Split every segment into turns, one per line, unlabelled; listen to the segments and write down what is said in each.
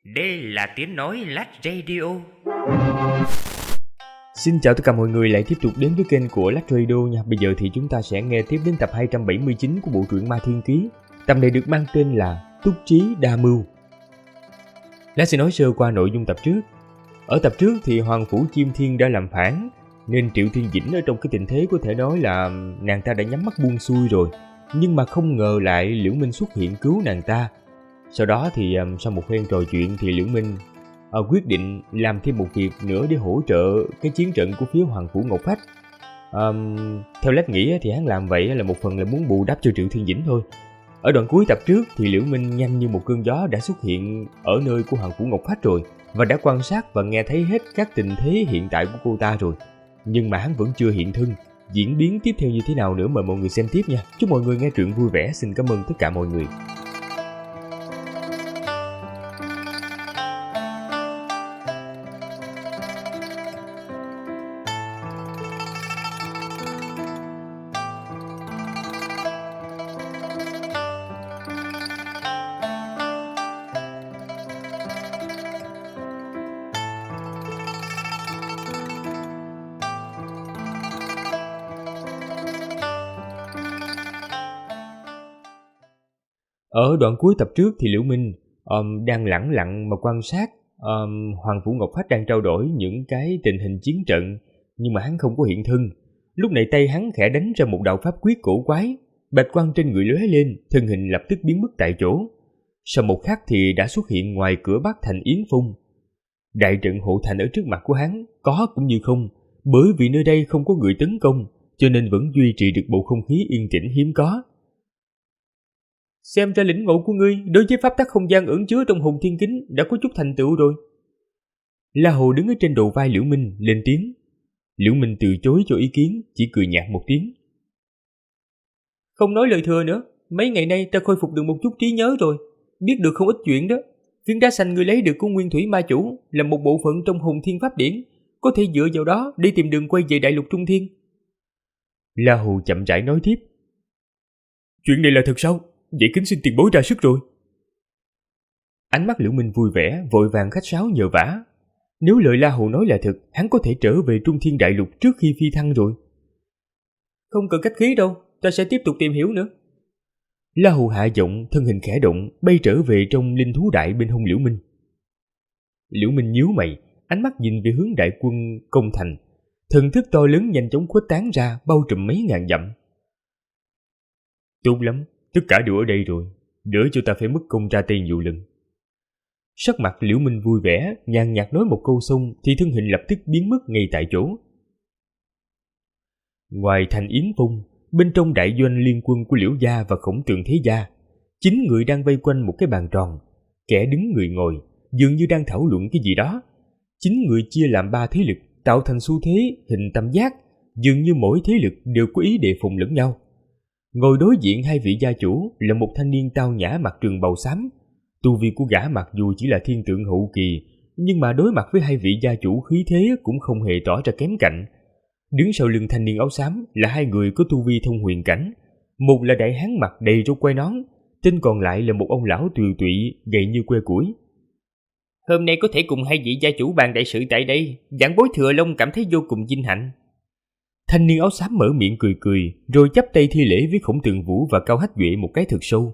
Đây là tiếng nói Lách Radio.
Xin chào tất cả mọi người lại tiếp tục đến với kênh của Lách Radio nha. Bây giờ thì chúng ta sẽ nghe tiếp đến tập 279 của bộ truyện Ma Thiên Ký. Tập này được mang tên là Túc Trí Đa Mưu. Lát sẽ nói sơ qua nội dung tập trước. Ở tập trước thì Hoàng Phủ Chiêm Thiên đã làm phản, nên Triệu Thiên Dĩnh ở trong cái tình thế có thể nói là nàng ta đã nhắm mắt buông xuôi rồi. Nhưng mà không ngờ lại Liễu Minh xuất hiện cứu nàng ta. Sau đó thì sau một phen trò chuyện thì Liễu Minh quyết định làm thêm một việc nữa để hỗ trợ cái chiến trận của phía Hoàng Phủ Ngọc Phách. Theo Lách nghĩ thì hắn làm vậy là một phần là muốn bù đắp cho Triệu Thiên Dĩnh thôi. Ở đoạn cuối tập trước thì Liễu Minh nhanh như một cơn gió đã xuất hiện ở nơi của Hoàng Phủ Ngọc Phách rồi, và đã quan sát và nghe thấy hết các tình thế hiện tại của cô ta rồi. Nhưng mà hắn vẫn chưa hiện thân. Diễn biến tiếp theo như thế nào nữa mời mọi người xem tiếp nha. Chúc mọi người nghe truyện vui vẻ. Xin cảm ơn tất cả mọi người. Ở đoạn cuối tập trước thì Liễu Minh đang lẳng lặng mà quan sát Hoàng Phủ Ngọc Phách đang trao đổi những cái tình hình chiến trận, nhưng mà hắn không có hiện thân. Lúc này tay hắn khẽ đánh ra một đạo pháp quyết cổ quái, bạch quang trên người lóe lên, thân hình lập tức biến mất tại chỗ. Sau một khắc thì đã xuất hiện ngoài cửa Bắc thành Yến Phong. Đại trận hộ thành ở trước mặt của hắn có cũng như không, bởi vì nơi đây không có người tấn công, cho nên vẫn duy trì được bầu không khí yên tĩnh hiếm có. Xem ra lĩnh ngộ của ngươi đối với pháp tắc không gian ẩn chứa trong hồn thiên kính đã có chút thành tựu rồi. La Hồ đứng ở trên đầu vai Liễu Minh lên tiếng. Liễu Minh từ chối cho ý kiến, chỉ cười nhạt một tiếng. Không nói lời thừa nữa, mấy ngày nay ta khôi phục được một chút trí nhớ rồi, biết được không ít chuyện đó. Viên đá xanh ngươi lấy được của Nguyên Thủy Ma Chủ là một bộ phận trong Hồn Thiên Pháp Điển, có thể dựa vào đó để tìm đường quay về Đại Lục Trung Thiên. La Hồ chậm rãi nói tiếp. Chuyện này là thật sao? Vậy kính xin tiền bối ra sức rồi. Ánh mắt Liễu Minh vui vẻ, vội vàng khách sáo nhờ vả. Nếu lời La Hồ nói là thật, hắn có thể trở về Trung Thiên Đại Lục trước khi phi thăng rồi. Không cần khách khí đâu, ta sẽ tiếp tục tìm hiểu nữa. La Hồ hạ giọng, thân hình khẽ động, bay trở về trong linh thú đại bên hông Liễu Minh. Liễu Minh nhíu mày, ánh mắt nhìn về hướng đại quân công thành. Thần thức to lớn nhanh chóng khuếch tán ra, bao trùm mấy ngàn dặm. Tốt lắm, tất cả đều ở đây rồi, đỡ cho ta phải mất công ra tay nhiều lần. Sắc mặt Liễu Minh vui vẻ, nhàn nhạt nói một câu xong thì thân hình lập tức biến mất ngay tại chỗ. Ngoài thành Yến Phong, bên trong đại doanh liên quân của Liễu gia và Khổng Tường Thế gia, 9 người đang vây quanh một cái bàn tròn, kẻ đứng người ngồi, dường như đang thảo luận cái gì đó. 9 người chia làm 3 thế lực, tạo thành xu thế hình tam giác, dường như mỗi thế lực đều có ý đề phòng lẫn nhau. Ngồi đối diện hai vị gia chủ là một thanh niên tao nhã mặc trường bào xám. Tu vi của gã mặc dù chỉ là thiên tượng hậu kỳ, nhưng mà đối mặt với hai vị gia chủ khí thế cũng không hề tỏ ra kém cạnh. Đứng sau lưng thanh niên áo xám là hai người có tu vi thông huyền cảnh. Một là đại hán mặt đầy râu quai nón, tên còn lại là một ông lão tiều tụy gầy như que củi. Hôm nay có thể cùng hai vị gia chủ bàn đại sự tại đây, giảng bối Thừa Long cảm thấy vô cùng vinh hạnh. Thanh niên áo xám mở miệng cười cười, rồi chắp tay thi lễ với Khổng Tường Vũ và Cao Hách Duệ một cái thật sâu.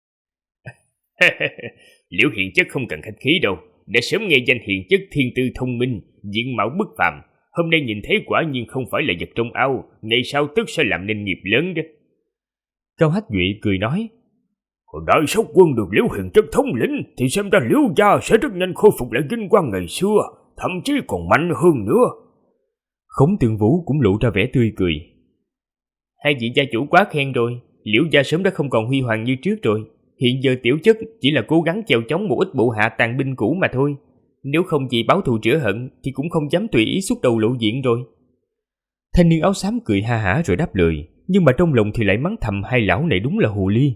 Liễu hiền chất không cần khách khí đâu, đã sớm nghe danh hiền chất thiên tư thông minh, diện mạo bất phàm. Hôm nay nhìn thấy quả nhiên không phải là vật trong ao, ngày sau tức sẽ làm nên nghiệp lớn đó. Cao Hách Duệ cười nói. Đại sáu quân được Liễu hiền chất thống lĩnh thì xem ra Liễu gia sẽ rất nhanh khôi phục lại vinh quang ngày xưa, thậm chí còn mạnh hơn nữa. Khổng Tường Vũ cũng lộ ra vẻ tươi cười. Hai vị gia chủ quá khen rồi, Liễu gia sớm đã không còn huy hoàng như trước rồi. Hiện giờ tiểu chất chỉ là cố gắng chèo chống một ít bộ hạ tàn binh cũ mà thôi. Nếu không vì báo thù rửa hận thì cũng không dám tùy ý xuất đầu lộ diện rồi. Thanh niên áo xám cười ha hả rồi đáp lời, nhưng mà trong lòng thì lại mắng thầm hai lão này đúng là hồ ly.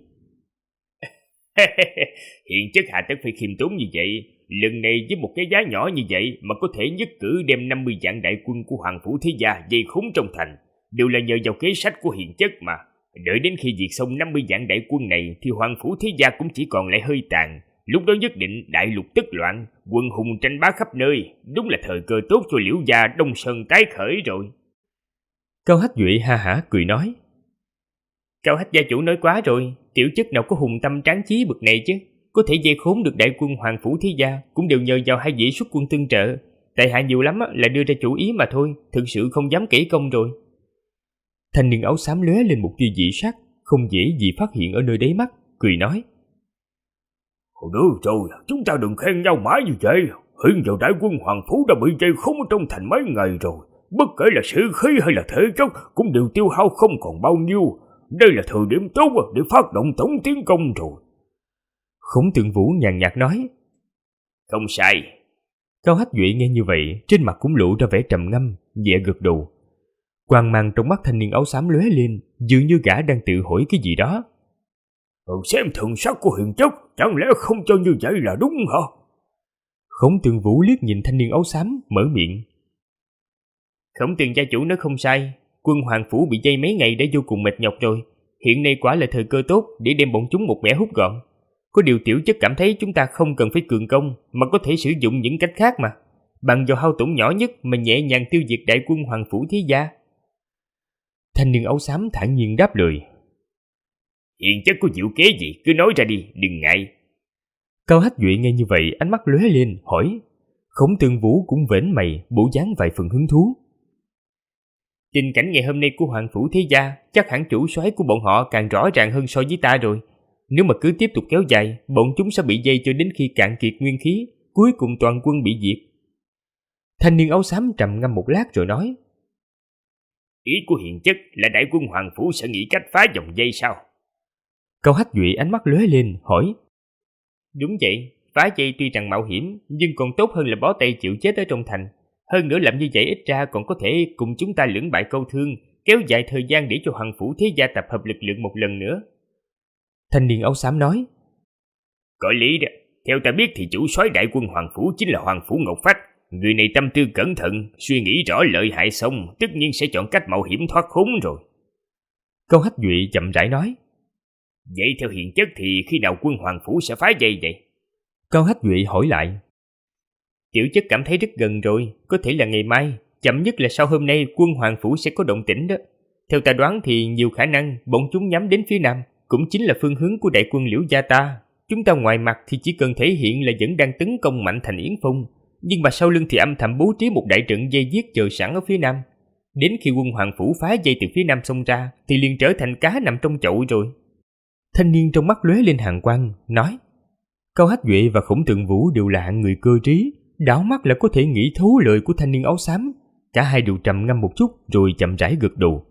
Hiện chất hạ tất phải khiêm tốn như vậy. Lần này với một cái giá nhỏ như vậy mà có thể nhất cử đem 50 vạn đại quân của Hoàng Phủ Thế gia dây khốn trong thành, đều là nhờ vào kế sách của hiền chất mà. Đợi đến khi diệt xong 50 vạn đại quân này thì Hoàng Phủ Thế gia cũng chỉ còn lại hơi tàn,
Lúc đó nhất định đại lục tức loạn, quân hùng tranh bá khắp nơi, đúng là thời cơ tốt cho Liễu gia Đông Sơn tái khởi rồi.
Cao Hách Duệ ha hả cười nói.
Cao Hách gia chủ nói quá rồi, tiểu chất nào có hùng tâm tráng chí bực này chứ. Có thể dây khốn được đại quân Hoàng Phủ Thế Gia cũng đều nhờ vào hai vị xuất quân tương trợ. Tại hạ nhiều lắm là đưa ra chủ ý mà thôi, thực sự không dám kể công rồi.
Thanh niên áo xám lóe lên một tia dị sắc, không dễ gì phát hiện ở nơi đáy mắt, cười nói.
Được rồi, chúng ta đừng khen nhau mãi như vậy. Hiện giờ đại quân Hoàng Phủ đã bị dây khốn ở trong thành mấy ngày rồi. Bất kể là sĩ khí hay là thể chất cũng đều tiêu hao không còn bao nhiêu. Đây là thời điểm tốt để phát động tổng tiến công rồi.
Khổng Tượng Vũ nhàn nhạt nói.
Không sai.
Cao Hách Duệ nghe như vậy, trên mặt cũng lộ ra vẻ trầm ngâm, nhẹ gật đầu. Quang mang trong mắt thanh niên áo xám lóe lên, dường như gã đang tự hỏi cái gì đó.
Xem thần sắc của Hiền chất, chẳng lẽ không cho như vậy là đúng hả?
Khổng Tượng Vũ liếc nhìn thanh niên áo xám, mở miệng.
Khổng Tường gia chủ nói không sai, quân Hoàng Phủ bị dây mấy ngày đã vô cùng mệt nhọc rồi. Hiện nay quả là thời cơ tốt để đem bọn chúng một mẻ hút gọn. Có điều tiểu chất cảm thấy chúng ta không cần phải cường công, mà có thể sử dụng những cách khác mà. Bằng vào hao tổn nhỏ nhất mà nhẹ nhàng tiêu diệt đại quân Hoàng Phủ Thế Gia.
Thanh niên áo xám thản nhiên đáp lời.
Hiền chất có diệu kế gì cứ nói ra đi, đừng ngại.
Cao Hách Duệ nghe như vậy, ánh mắt lóe lên, hỏi. Khổng Tượng Vũ cũng vểnh mày, bộ dáng vài phần hứng thú.
Tình cảnh ngày hôm nay của Hoàng Phủ Thế Gia, chắc hẳn chủ soái của bọn họ càng rõ ràng hơn so với ta rồi. Nếu mà cứ tiếp tục kéo dài, bọn chúng sẽ bị dây cho đến khi cạn kiệt nguyên khí, cuối cùng toàn quân bị diệt.
Thanh niên áo xám trầm ngâm một lát rồi nói.
Ý của Hiền chất là đại quân Hoàng Phủ sẽ nghĩ cách phá vòng dây sao?
Cao Hách Duệ ánh mắt lóe lên, hỏi.
Đúng vậy, phá dây tuy rằng mạo hiểm, nhưng còn tốt hơn là bó tay chịu chết ở trong thành. Hơn nữa làm như vậy ít ra còn có thể cùng chúng ta lưỡng bại câu thương, kéo dài thời gian để cho Hoàng Phủ Thế Gia tập hợp lực lượng một lần nữa.
Thanh niên áo xám nói.
Có lý đó, theo ta biết thì chủ soái đại quân Hoàng Phủ chính là Hoàng Phủ Ngọc Phách. Người này tâm tư cẩn thận, suy nghĩ rõ lợi hại xong, tất nhiên sẽ chọn cách mạo hiểm thoát khốn rồi.
Cao Hách Duệ chậm rãi nói.
Vậy theo Hiền chất thì khi nào quân Hoàng Phủ sẽ phá dây vậy?
Cao Hách Duệ hỏi lại.
Tiểu chất cảm thấy rất gần rồi, có thể là ngày mai, chậm nhất là sau hôm nay quân Hoàng Phủ sẽ có động tĩnh đó. Theo ta đoán thì nhiều khả năng bọn chúng nhắm đến phía nam, cũng chính là phương hướng của đại quân Liễu gia ta. Chúng ta ngoài mặt thì chỉ cần thể hiện là vẫn đang tấn công mạnh thành Yến Phong, nhưng mà sau lưng thì âm thầm bố trí một đại trận dây giết chờ sẵn ở phía nam. Đến khi quân Hoàng Phủ phá dây từ phía nam xông ra thì liền trở thành cá nằm trong chậu rồi.
Thanh niên trong mắt lóe lên hàn quang, nói. Cao Hách Duệ và Khổng Tượng Vũ đều là hạng người cơ trí, đảo mắt là có thể nghĩ thấu lời của thanh niên áo xám. Cả hai đều trầm ngâm một chút rồi chậm rãi gật đầu.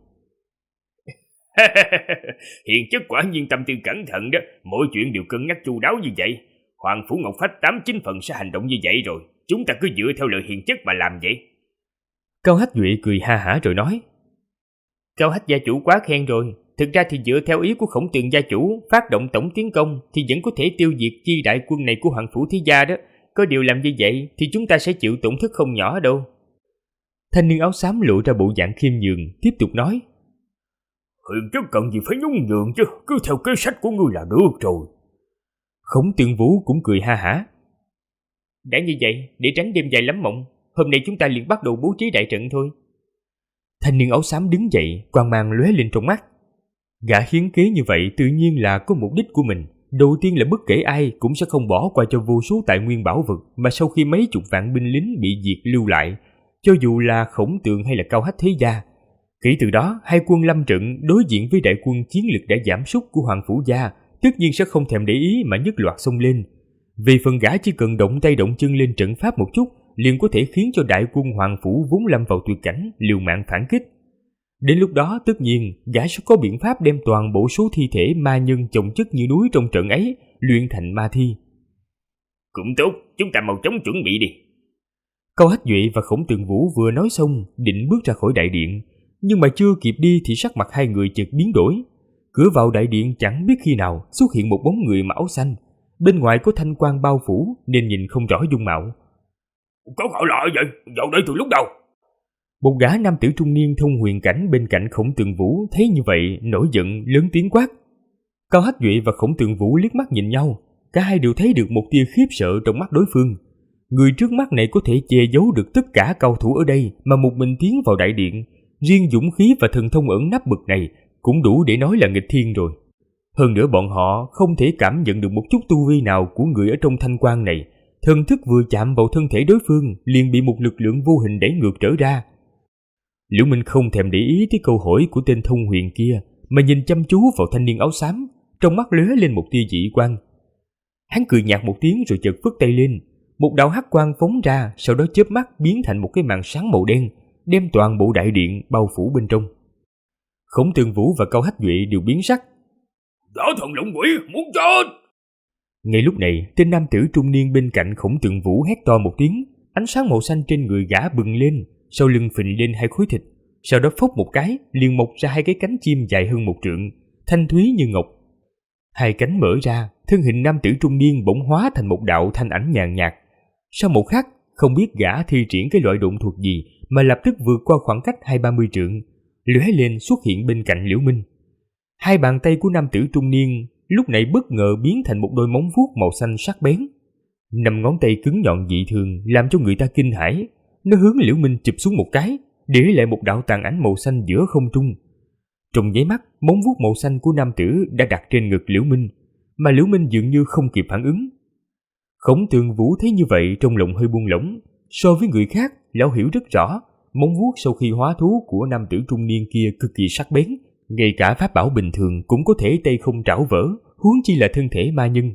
Hiền chất quả nhiên tâm tư cẩn thận đó, mọi chuyện đều cân nhắc chu đáo như vậy. Hoàng Phủ Ngọc Phách 89 phần sẽ hành động như vậy rồi, chúng ta cứ dựa theo lời Hiền chất mà làm vậy.
Cao Hách Duệ cười ha hả rồi nói.
Cao Hách gia chủ quá khen rồi. Thực ra thì dựa theo ý của Khổng Tượng gia chủ, phát động tổng tiến công thì vẫn có thể tiêu diệt chi đại quân này của Hoàng Phủ Thế Gia đó. Có điều làm như vậy thì chúng ta sẽ chịu tổn thất không nhỏ đâu.
Thanh niên áo xám lộ ra bộ dạng khiêm nhường, tiếp tục nói.
Hiền chất cần gì phải nhún nhường chứ, cứ theo kế sách của ngươi là được rồi.
Khổng Tượng Vũ cũng cười ha hả.
Đã như vậy, để tránh đêm dài lắm mộng, hôm nay chúng ta liền bắt đầu bố trí đại trận thôi.
Thanh niên áo xám đứng dậy, quang mang lóe lên trong mắt. Gã hiến kế như vậy tự nhiên là có mục đích của mình. Đầu tiên là bất kể ai cũng sẽ không bỏ qua cho vô số tài nguyên bảo vật mà sau khi mấy chục vạn binh lính bị diệt lưu lại, cho dù là Khổng Tượng hay là Cao Hách Thế Gia. Kể từ đó, hai quân lâm trận đối diện với đại quân chiến lực đã giảm sút của Hoàng Phủ Gia, tất nhiên sẽ không thèm để ý mà nhất loạt xông lên. Về phần gã chỉ cần động tay động chân lên trận pháp một chút, liền có thể khiến cho đại quân Hoàng Phủ vốn lâm vào tuyệt cảnh liều mạng phản kích. Đến lúc đó tất nhiên gã sẽ có biện pháp đem toàn bộ số thi thể ma nhân chồng chất như núi trong trận ấy luyện thành ma thi.
Cũng tốt, chúng ta mau chóng chuẩn bị đi.
Cao Hách Duệ và Khổng Tượng Vũ vừa nói xong định bước ra khỏi đại điện, nhưng mà chưa kịp đi thì sắc mặt hai người chợt biến đổi. Cửa vào đại điện chẳng biết khi nào xuất hiện một bóng người mặc áo xanh, bên ngoài có thanh quang bao phủ nên nhìn không rõ dung mạo.
Có gọi lại vậy, vào đây từ lúc đầu.
Một gã nam tử trung niên thông huyền cảnh bên cạnh Khổng Tượng Vũ thấy như vậy nổi giận lớn tiếng quát. Cao Hách Duệ và Khổng Tượng Vũ liếc mắt nhìn nhau, cả hai đều thấy được một tia khiếp sợ trong mắt đối phương. Người trước mắt này có thể che giấu được tất cả cao thủ ở đây mà một mình tiến vào đại điện, riêng dũng khí và thần thông ẩn nấp bực này cũng đủ để nói là nghịch thiên rồi. Hơn nữa bọn họ không thể cảm nhận được một chút tu vi nào của người ở trong thanh quan này, thần thức vừa chạm vào thân thể đối phương liền bị một lực lượng vô hình đẩy ngược trở ra. Liễu Minh không thèm để ý tới câu hỏi của tên thông huyền kia, mà nhìn chăm chú vào thanh niên áo xám, trong mắt lóe lên một tia dị quang. Hắn cười nhạt một tiếng rồi chợt phất tay lên, một đạo hắc quang phóng ra, sau đó chớp mắt biến thành một cái màn sáng màu đen, đem toàn bộ đại điện bao phủ bên trong. Khổng Tường Vũ và Cao Hách Duệ đều biến sắc.
Võ thần lũng quỷ muốn chết!
Ngay lúc này, tên nam tử trung niên bên cạnh Khổng Tường Vũ hét to một tiếng, ánh sáng màu xanh trên người gã bừng lên, sau lưng phình lên hai khối thịt, sau đó phốc một cái, liền mọc ra hai cái cánh chim dài hơn 1 trượng, thanh thúy như ngọc. Hai cánh mở ra, thân hình nam tử trung niên bỗng hóa thành một đạo thanh ảnh nhàn nhạt. Sau một khắc, không biết gã thi triển cái loại độn thuật gì mà lập tức vượt qua khoảng cách 20-30 trượng, lóe lên xuất hiện bên cạnh Liễu Minh. Hai bàn tay của nam tử trung niên lúc này bất ngờ biến thành một đôi móng vuốt màu xanh sắc bén. 5 ngón tay cứng nhọn dị thường làm cho người ta kinh hãi. Nó hướng Liễu Minh chụp xuống một cái, để lại một đạo tàn ảnh màu xanh giữa không trung. Trong nháy mắt, móng vuốt màu xanh của nam tử đã đặt trên ngực Liễu Minh, mà Liễu Minh dường như không kịp phản ứng. Khổng Tường Vũ thấy như vậy trong lòng hơi buông lỏng. So với người khác, lão hiểu rất rõ, móng vuốt sau khi hóa thú của nam tử trung niên kia cực kỳ sắc bén, ngay cả pháp bảo bình thường cũng có thể tay không trảo vỡ, huống chi là thân thể ma nhân.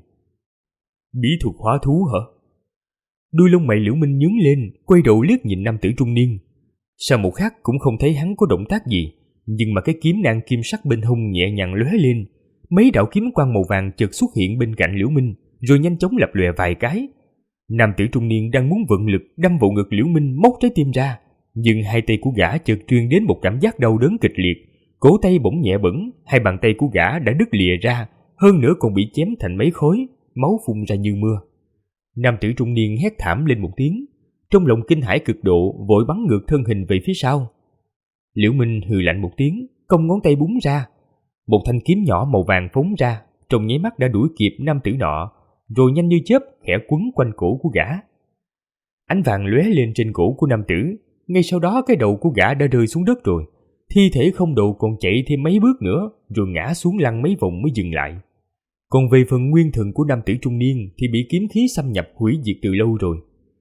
Bí thuật hóa thú hả? Đuôi lông mày Liễu Minh nhướng lên, quay đầu liếc nhìn nam tử trung niên. Sau một khắc cũng không thấy hắn có động tác gì, nhưng mà cái kiếm nang kim sắc bên hông nhẹ nhàng lóe lên, mấy đạo kiếm quang màu vàng chợt xuất hiện bên cạnh Liễu Minh, rồi nhanh chóng lập lòe vài cái. Nam tử trung niên đang muốn vận lực đâm vào ngực Liễu Minh móc trái tim ra, nhưng hai tay của gã chợt truyền đến một cảm giác đau đớn kịch liệt, cổ tay bỗng nhẹ bẫng, hai bàn tay của gã đã đứt lìa ra, hơn nữa còn bị chém thành mấy khối, máu phun ra như mưa. Nam tử trung niên hét thảm lên một tiếng, trong lòng kinh hãi cực độ, vội bắn ngược thân hình về phía sau. Liễu Minh hừ lạnh một tiếng, cong ngón tay búng ra, một thanh kiếm nhỏ màu vàng phóng ra, trong nháy mắt đã đuổi kịp nam tử nọ, rồi nhanh như chớp khẽ quấn quanh cổ của gã. Ánh vàng lóe lên trên cổ của nam tử, ngay sau đó cái đầu của gã đã rơi xuống đất rồi, thi thể không đầu còn chạy thêm mấy bước nữa, rồi ngã xuống lăn mấy vòng mới dừng lại. Còn về phần nguyên thần của nam tử trung niên thì bị kiếm khí xâm nhập hủy diệt từ lâu rồi.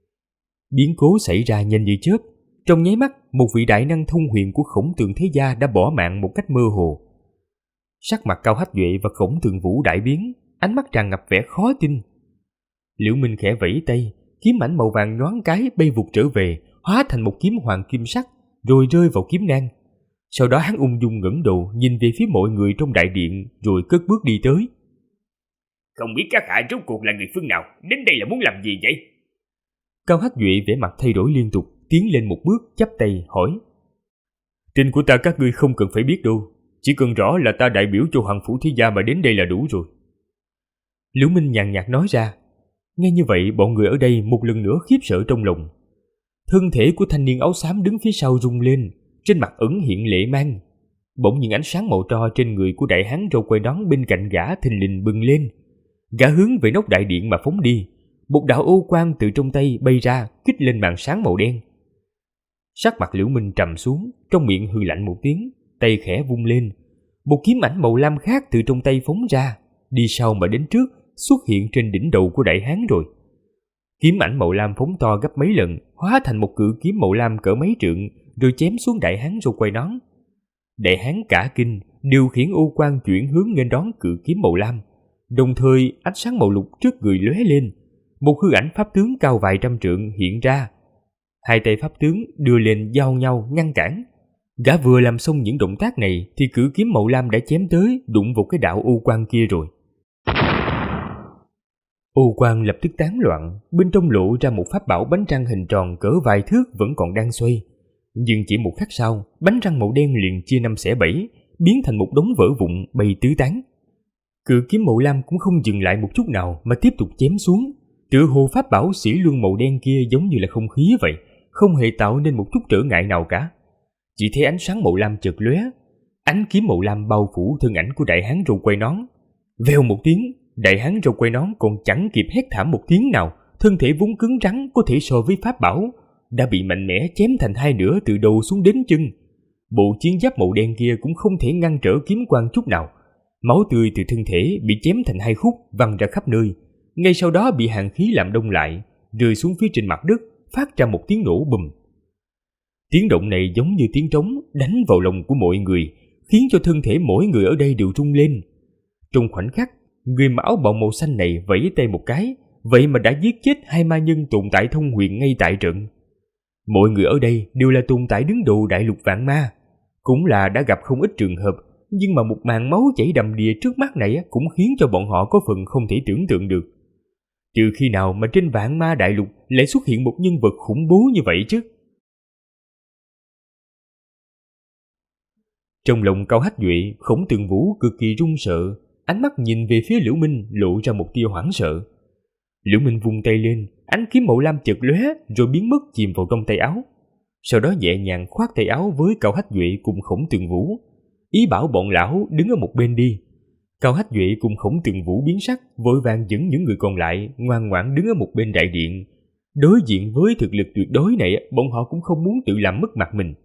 Biến cố xảy ra nhanh như chớp, trong nháy mắt một vị đại năng thông huyền của Khổng Tường thế gia đã bỏ mạng một cách mơ hồ. Sắc mặt Cao Hách Duệ và Khổng Tường Vũ đại biến, ánh mắt tràn ngập vẻ khó tin. Liễu Minh khẽ vẫy tay, kiếm ảnh màu vàng nhoáng cái bay vụt trở về, hóa thành một kiếm hoàng kim sắc, rồi rơi vào kiếm nang. Sau đó hắn ung dung ngẩng đầu nhìn về phía mọi người trong đại điện, rồi cất bước đi tới.
Không biết các hạ rốt cuộc là người phương nào, đến đây là muốn làm gì vậy?
Cao Hách Duệ vẻ mặt thay đổi liên tục, tiến lên một bước chắp tay hỏi. Tin của ta các ngươi không cần phải biết đâu, chỉ cần rõ là ta đại biểu cho Hoàng Phủ Thế Gia mà đến đây là đủ rồi. Liễu Minh nhàn nhạt nói ra. Nghe như vậy, bọn người ở đây một lần nữa khiếp sợ trong lòng. Thân thể của thanh niên áo xám đứng phía sau rung lên, trên mặt ẩn hiện lệ mang. Bỗng những ánh sáng màu tro trên người của đại hán râu quai nón bên cạnh gã thình lình bừng lên. Gã hướng về nóc đại điện mà phóng đi. Một đạo ô quang từ trong tay bay ra, kích lên màn sáng màu đen. Sắc mặt Liễu Minh trầm xuống, trong miệng hừ lạnh một tiếng, tay khẽ vung lên. Một kiếm ảnh màu lam khác từ trong tay phóng ra, đi sau mà đến trước, xuất hiện trên đỉnh đầu của đại hán rồi. Kiếm ảnh màu lam phóng to gấp mấy lần, hóa thành một cự kiếm màu lam cỡ mấy trượng, rồi chém xuống đại hán râu quai nón. Đại hán cả kinh, điều khiển ô quang chuyển hướng nghênh đón cự kiếm màu lam. Đồng thời ánh sáng màu lục trước người lóe lên, một hư ảnh pháp tướng cao vài trăm trượng hiện ra. Hai tay pháp tướng đưa lên giao nhau ngăn cản. Gã vừa làm xong những động tác này thì cự kiếm màu lam đã chém tới, đụng vào cái đạo ô quang kia rồi. Ô quang lập tức tán loạn, bên trong lộ ra một pháp bảo bánh răng hình tròn cỡ vài thước vẫn còn đang xoay. Nhưng chỉ một khắc sau, bánh răng màu đen liền chia 5 xẻ 7, biến thành một đống vỡ vụn bay tứ tán. Cự kiếm màu lam cũng không dừng lại một chút nào mà tiếp tục chém xuống. Tựa hồ pháp bảo xỉ luân màu đen kia giống như là không khí vậy, không hề tạo nên một chút trở ngại nào cả. Chỉ thấy ánh sáng màu lam chợt lóe, ánh kiếm màu lam bao phủ thân ảnh của đại hán râu quai nón. Vèo một tiếng, đại hán râu quai nón còn chẳng kịp hét thảm một tiếng nào, thân thể vốn cứng rắn có thể so với pháp bảo, đã bị mạnh mẽ chém thành hai nửa từ đầu xuống đến chân. Bộ chiến giáp màu đen kia cũng không thể ngăn trở kiếm quang chút nào. Máu tươi từ thân thể bị chém thành hai khúc văng ra khắp nơi, ngay sau đó bị hàn khí làm đông lại, rơi xuống phía trên mặt đất, phát ra một tiếng nổ bùm. Tiếng động này giống như tiếng trống đánh vào lòng của mọi người, khiến cho thân thể mỗi người ở đây đều rung lên. Trong khoảnh khắc, người mặc áo bào màu xanh này vẫy tay một cái, vậy mà đã giết chết hai ma nhân tồn tại thông huyền ngay tại trận. Mọi người ở đây đều là tồn tại đứng đầu đại lục vạn ma, cũng là đã gặp không ít trường hợp, nhưng mà một màn máu chảy đầm đìa trước mắt này cũng khiến cho bọn họ có phần không thể tưởng tượng được. Trừ khi nào mà trên vạn ma đại lục lại xuất hiện một nhân vật khủng bố như vậy chứ. Trong lòng Cao Hách Duệ, Khổng Tường Vũ cực kỳ run sợ, ánh mắt nhìn về phía Liễu Minh lộ ra một tia hoảng sợ. Liễu Minh vung tay lên, ánh kiếm màu lam chợt lóe rồi biến mất chìm vào trong tay áo. Sau đó nhẹ nhàng khoác tay áo với Cao Hách Duệ cùng Khổng Tường Vũ, ý bảo bọn lão đứng ở một bên đi. Cao Hách Duệ cùng Khổng Tường Vũ biến sắc, vội vàng dẫn những người còn lại ngoan ngoãn đứng ở một bên đại điện. Đối diện với thực lực tuyệt đối này, bọn họ cũng không muốn tự làm mất mặt mình.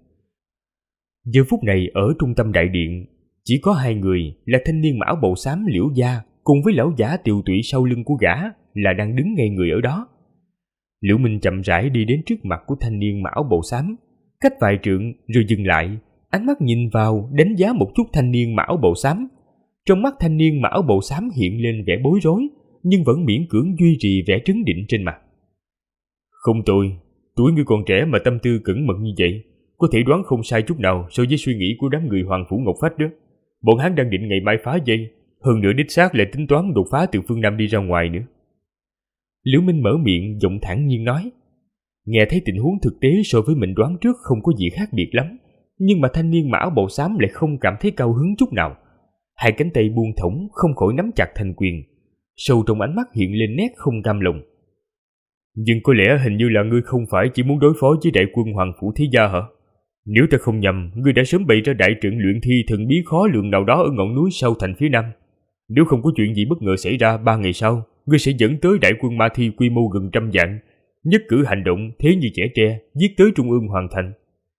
Giờ phút này ở trung tâm đại điện, chỉ có hai người là thanh niên mão bầu xám Liễu Gia cùng với lão giả tiều tụy sau lưng của gã là đang đứng ngay người ở đó. Liễu Minh chậm rãi đi đến trước mặt của thanh niên mão bầu xám, cách vài trượng rồi dừng lại, ánh mắt nhìn vào đánh giá một chút thanh niên mão bầu xám. Trong mắt thanh niên mão bầu xám hiện lên vẻ bối rối, nhưng vẫn miễn cưỡng duy trì vẻ trấn định trên mặt. Không tồi, tuổi ngươi còn trẻ mà tâm tư cẩn mật như vậy, có thể đoán không sai chút nào so với suy nghĩ của đám người Hoàng Phủ Ngọc Phách đó. Bọn hắn đang định ngày mai phá dây, hơn nữa đích xác lại tính toán đột phá từ phương Nam đi ra ngoài nữa. Liễu Minh mở miệng giọng thản nhiên nói. Nghe thấy tình huống thực tế so với mình đoán trước không có gì khác biệt lắm, nhưng mà thanh niên mão bầu xám lại không cảm thấy cao hứng chút nào. Hai cánh tay buông thõng không khỏi nắm chặt thành quyền, sâu trong ánh mắt hiện lên nét không cam lòng. Nhưng có lẽ hình như là ngươi không phải chỉ muốn đối phó với đại quân Hoàng Phủ Thế Gia hả? Nếu ta không nhầm, ngươi đã sớm bày ra đại trận luyện thi thần bí khó lường nào đó ở ngọn núi sau thành phía Nam. Nếu không có chuyện gì bất ngờ xảy ra 3 ngày sau, ngươi sẽ dẫn tới đại quân ma thi quy mô gần 100 vạn, nhất cử hành động thế như trẻ tre, giết tới Trung ương hoàn thành.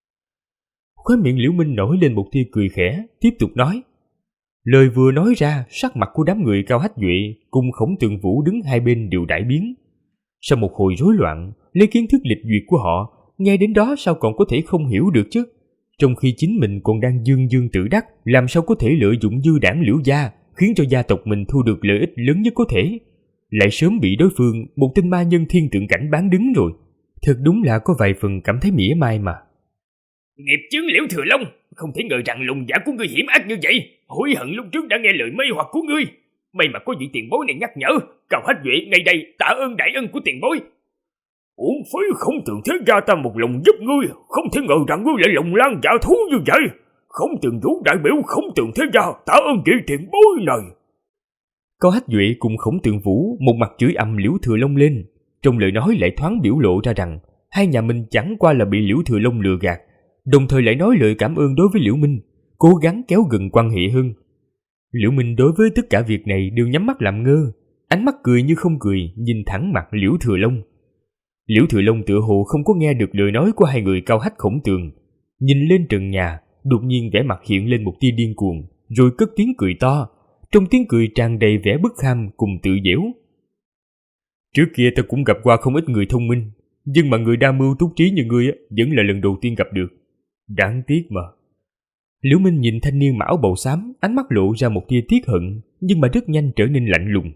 Khóe miệng Liễu Minh nổi lên một tia cười khẽ, tiếp tục nói. Lời vừa nói ra, sắc mặt của đám người Cao Hách Duệ cùng Khổng Tường Vũ đứng hai bên đều đại biến. Sau một hồi rối loạn, lấy kiến thức lịch duyệt của họ, nghe đến đó sao còn có thể không hiểu được chứ? Trong khi chính mình còn đang dương dương tự đắc, làm sao có thể lợi dụng dư đảng Liễu gia, khiến cho gia tộc mình thu được lợi ích lớn nhất có thể, lại sớm bị đối phương một tên ma nhân thiên tượng cảnh bán đứng rồi. Thật đúng là có vài phần cảm thấy mỉa mai mà.
Nghiệp chướng Liễu Thừa Long, không thể ngờ rằng lòng dạ của ngươi hiểm ác như vậy. Hối hận lúc trước đã nghe lời mê hoặc của ngươi. May mà có vị tiền bối này nhắc nhở. Cao Hách Duệ ngày đây tạ ơn đại ân của tiền bối. Uổng phí Không Tường Thế Gia ta một lòng giúp ngươi, không thể ngờ rằng ngươi lại lòng lan dạ thú như vậy. Khổng Tường Vũ đại biểu Khổng Tường Thế Gia tạ ơn vị tiền bối này.
Cao Hách Duệ cùng Khổng Tường Vũ một mặt chửi ầm Liễu Thừa Long lên, trong lời nói lại thoáng biểu lộ ra rằng hai nhà mình chẳng qua là bị Liễu Thừa Long lừa gạt, đồng thời lại nói lời cảm ơn đối với Liễu Minh, cố gắng kéo gần quan hệ hơn. Liễu Minh đối với tất cả việc này đều nhắm mắt làm ngơ, ánh mắt cười như không cười nhìn thẳng mặt Liễu Thừa Long. Liễu Thừa Long tựa hồ không có nghe được lời nói của hai người Cao Hách Khổng Tường, nhìn lên trần nhà, đột nhiên vẻ mặt hiện lên một tia điên cuồng, rồi cất tiếng cười to, trong tiếng cười tràn đầy vẻ bất kham cùng tự giễu. Trước kia ta cũng gặp qua không ít người thông minh, nhưng mà người đa mưu túc trí như ngươi vẫn là lần đầu tiên gặp được. Đáng tiếc mà. Liễu Minh nhìn thanh niên mão bầu xám, ánh mắt lộ ra một tia tiếc hận, nhưng mà rất nhanh trở nên lạnh lùng.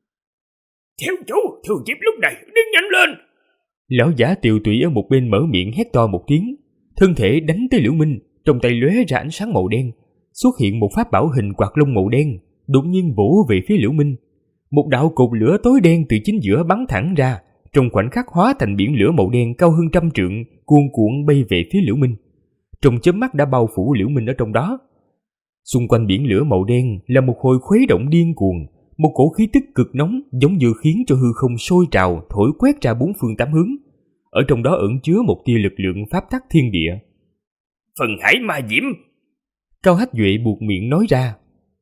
Thiếu chủ, Thường Diệp lúc này đứng nhanh lên.
Lão giả tiều tụy ở một bên mở miệng hét to một tiếng, thân thể đánh tới Liễu Minh, trong tay lóe ra ánh sáng màu đen, xuất hiện một pháp bảo hình quạt lông màu đen, đột nhiên vỗ về phía Liễu Minh. Một đạo cột lửa tối đen từ chính giữa bắn thẳng ra, trong khoảnh khắc hóa thành biển lửa màu đen cao hơn 100 trượng, cuồn cuộn bay về phía Liễu Minh. Trong chớp mắt đã bao phủ Liễu Minh ở trong đó. Xung quanh biển lửa màu đen là một hồi khuấy động điên cuồng, một cổ khí tức cực nóng giống như khiến cho hư không sôi trào, thổi quét ra bốn phương tám hướng. Ở trong đó ẩn chứa một tia lực lượng pháp tắc thiên địa.
Phần Hải Ma Diễm.
Cao Hách Duệ buột miệng nói ra.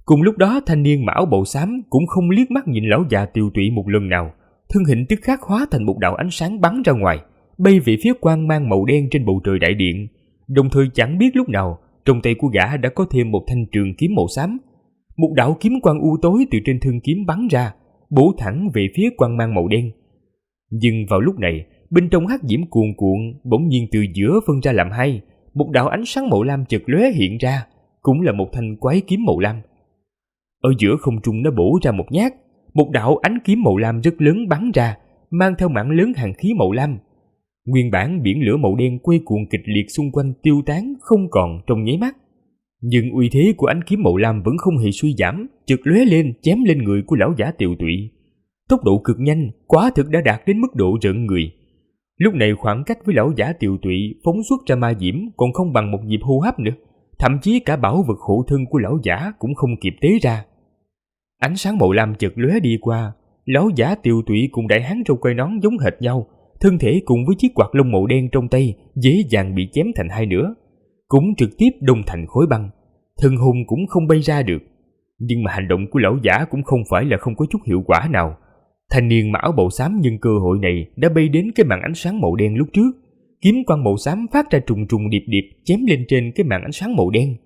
Cùng lúc đó thanh niên mặc áo bào xám cũng không liếc mắt nhìn lão già tiều tụy một lần nào, thân hình tức khắc hóa thành một đạo ánh sáng bắn ra ngoài, bay về phía quang mang màu đen trên bầu trời đại điện. Đồng thời chẳng biết lúc nào, trong tay của gã đã có thêm một thanh trường kiếm màu xám. Một đạo kiếm quang u tối từ trên thân kiếm bắn ra, bổ thẳng về phía quang mang màu đen. Nhưng vào lúc này, bên trong hắc diễm cuồn cuộn bỗng nhiên từ giữa phân ra làm hai, một đạo ánh sáng màu lam chợt lóe hiện ra, cũng là một thanh quái kiếm màu lam. Ở giữa không trung nó bổ ra một nhát, một đạo ánh kiếm màu lam rất lớn bắn ra, mang theo mảng lớn hàn khí màu lam. Nguyên bản biển lửa màu đen quay cuồng kịch liệt xung quanh tiêu tán không còn trong nháy mắt. Nhưng uy thế của ánh kiếm màu lam vẫn không hề suy giảm, chợt lóe lên chém lên người của lão giả tiều tụy. Tốc độ cực nhanh, quả thực đã đạt đến mức độ rợn người. Lúc này khoảng cách với lão giả tiều tụy phóng xuất ra ma diễm còn không bằng một nhịp hô hấp nữa, thậm chí cả bảo vật hộ thân của lão giả cũng không kịp tế ra. Ánh sáng màu lam chợt lóe đi qua, lão giả tiều tụy cùng đại hán râu quai nón giống hệt nhau, thân thể cùng với chiếc quạt lông màu đen trong tay dễ dàng bị chém thành hai nửa, cũng trực tiếp đông thành khối băng, thân hồn cũng không bay ra được. Nhưng mà hành động của lão giả cũng không phải là không có chút hiệu quả nào. Thanh niên mặc áo bào xám nhân cơ hội này đã bay đến cái màn ánh sáng màu đen lúc trước, kiếm quang màu xám phát ra trùng trùng điệp điệp chém lên trên cái màn ánh sáng màu đen.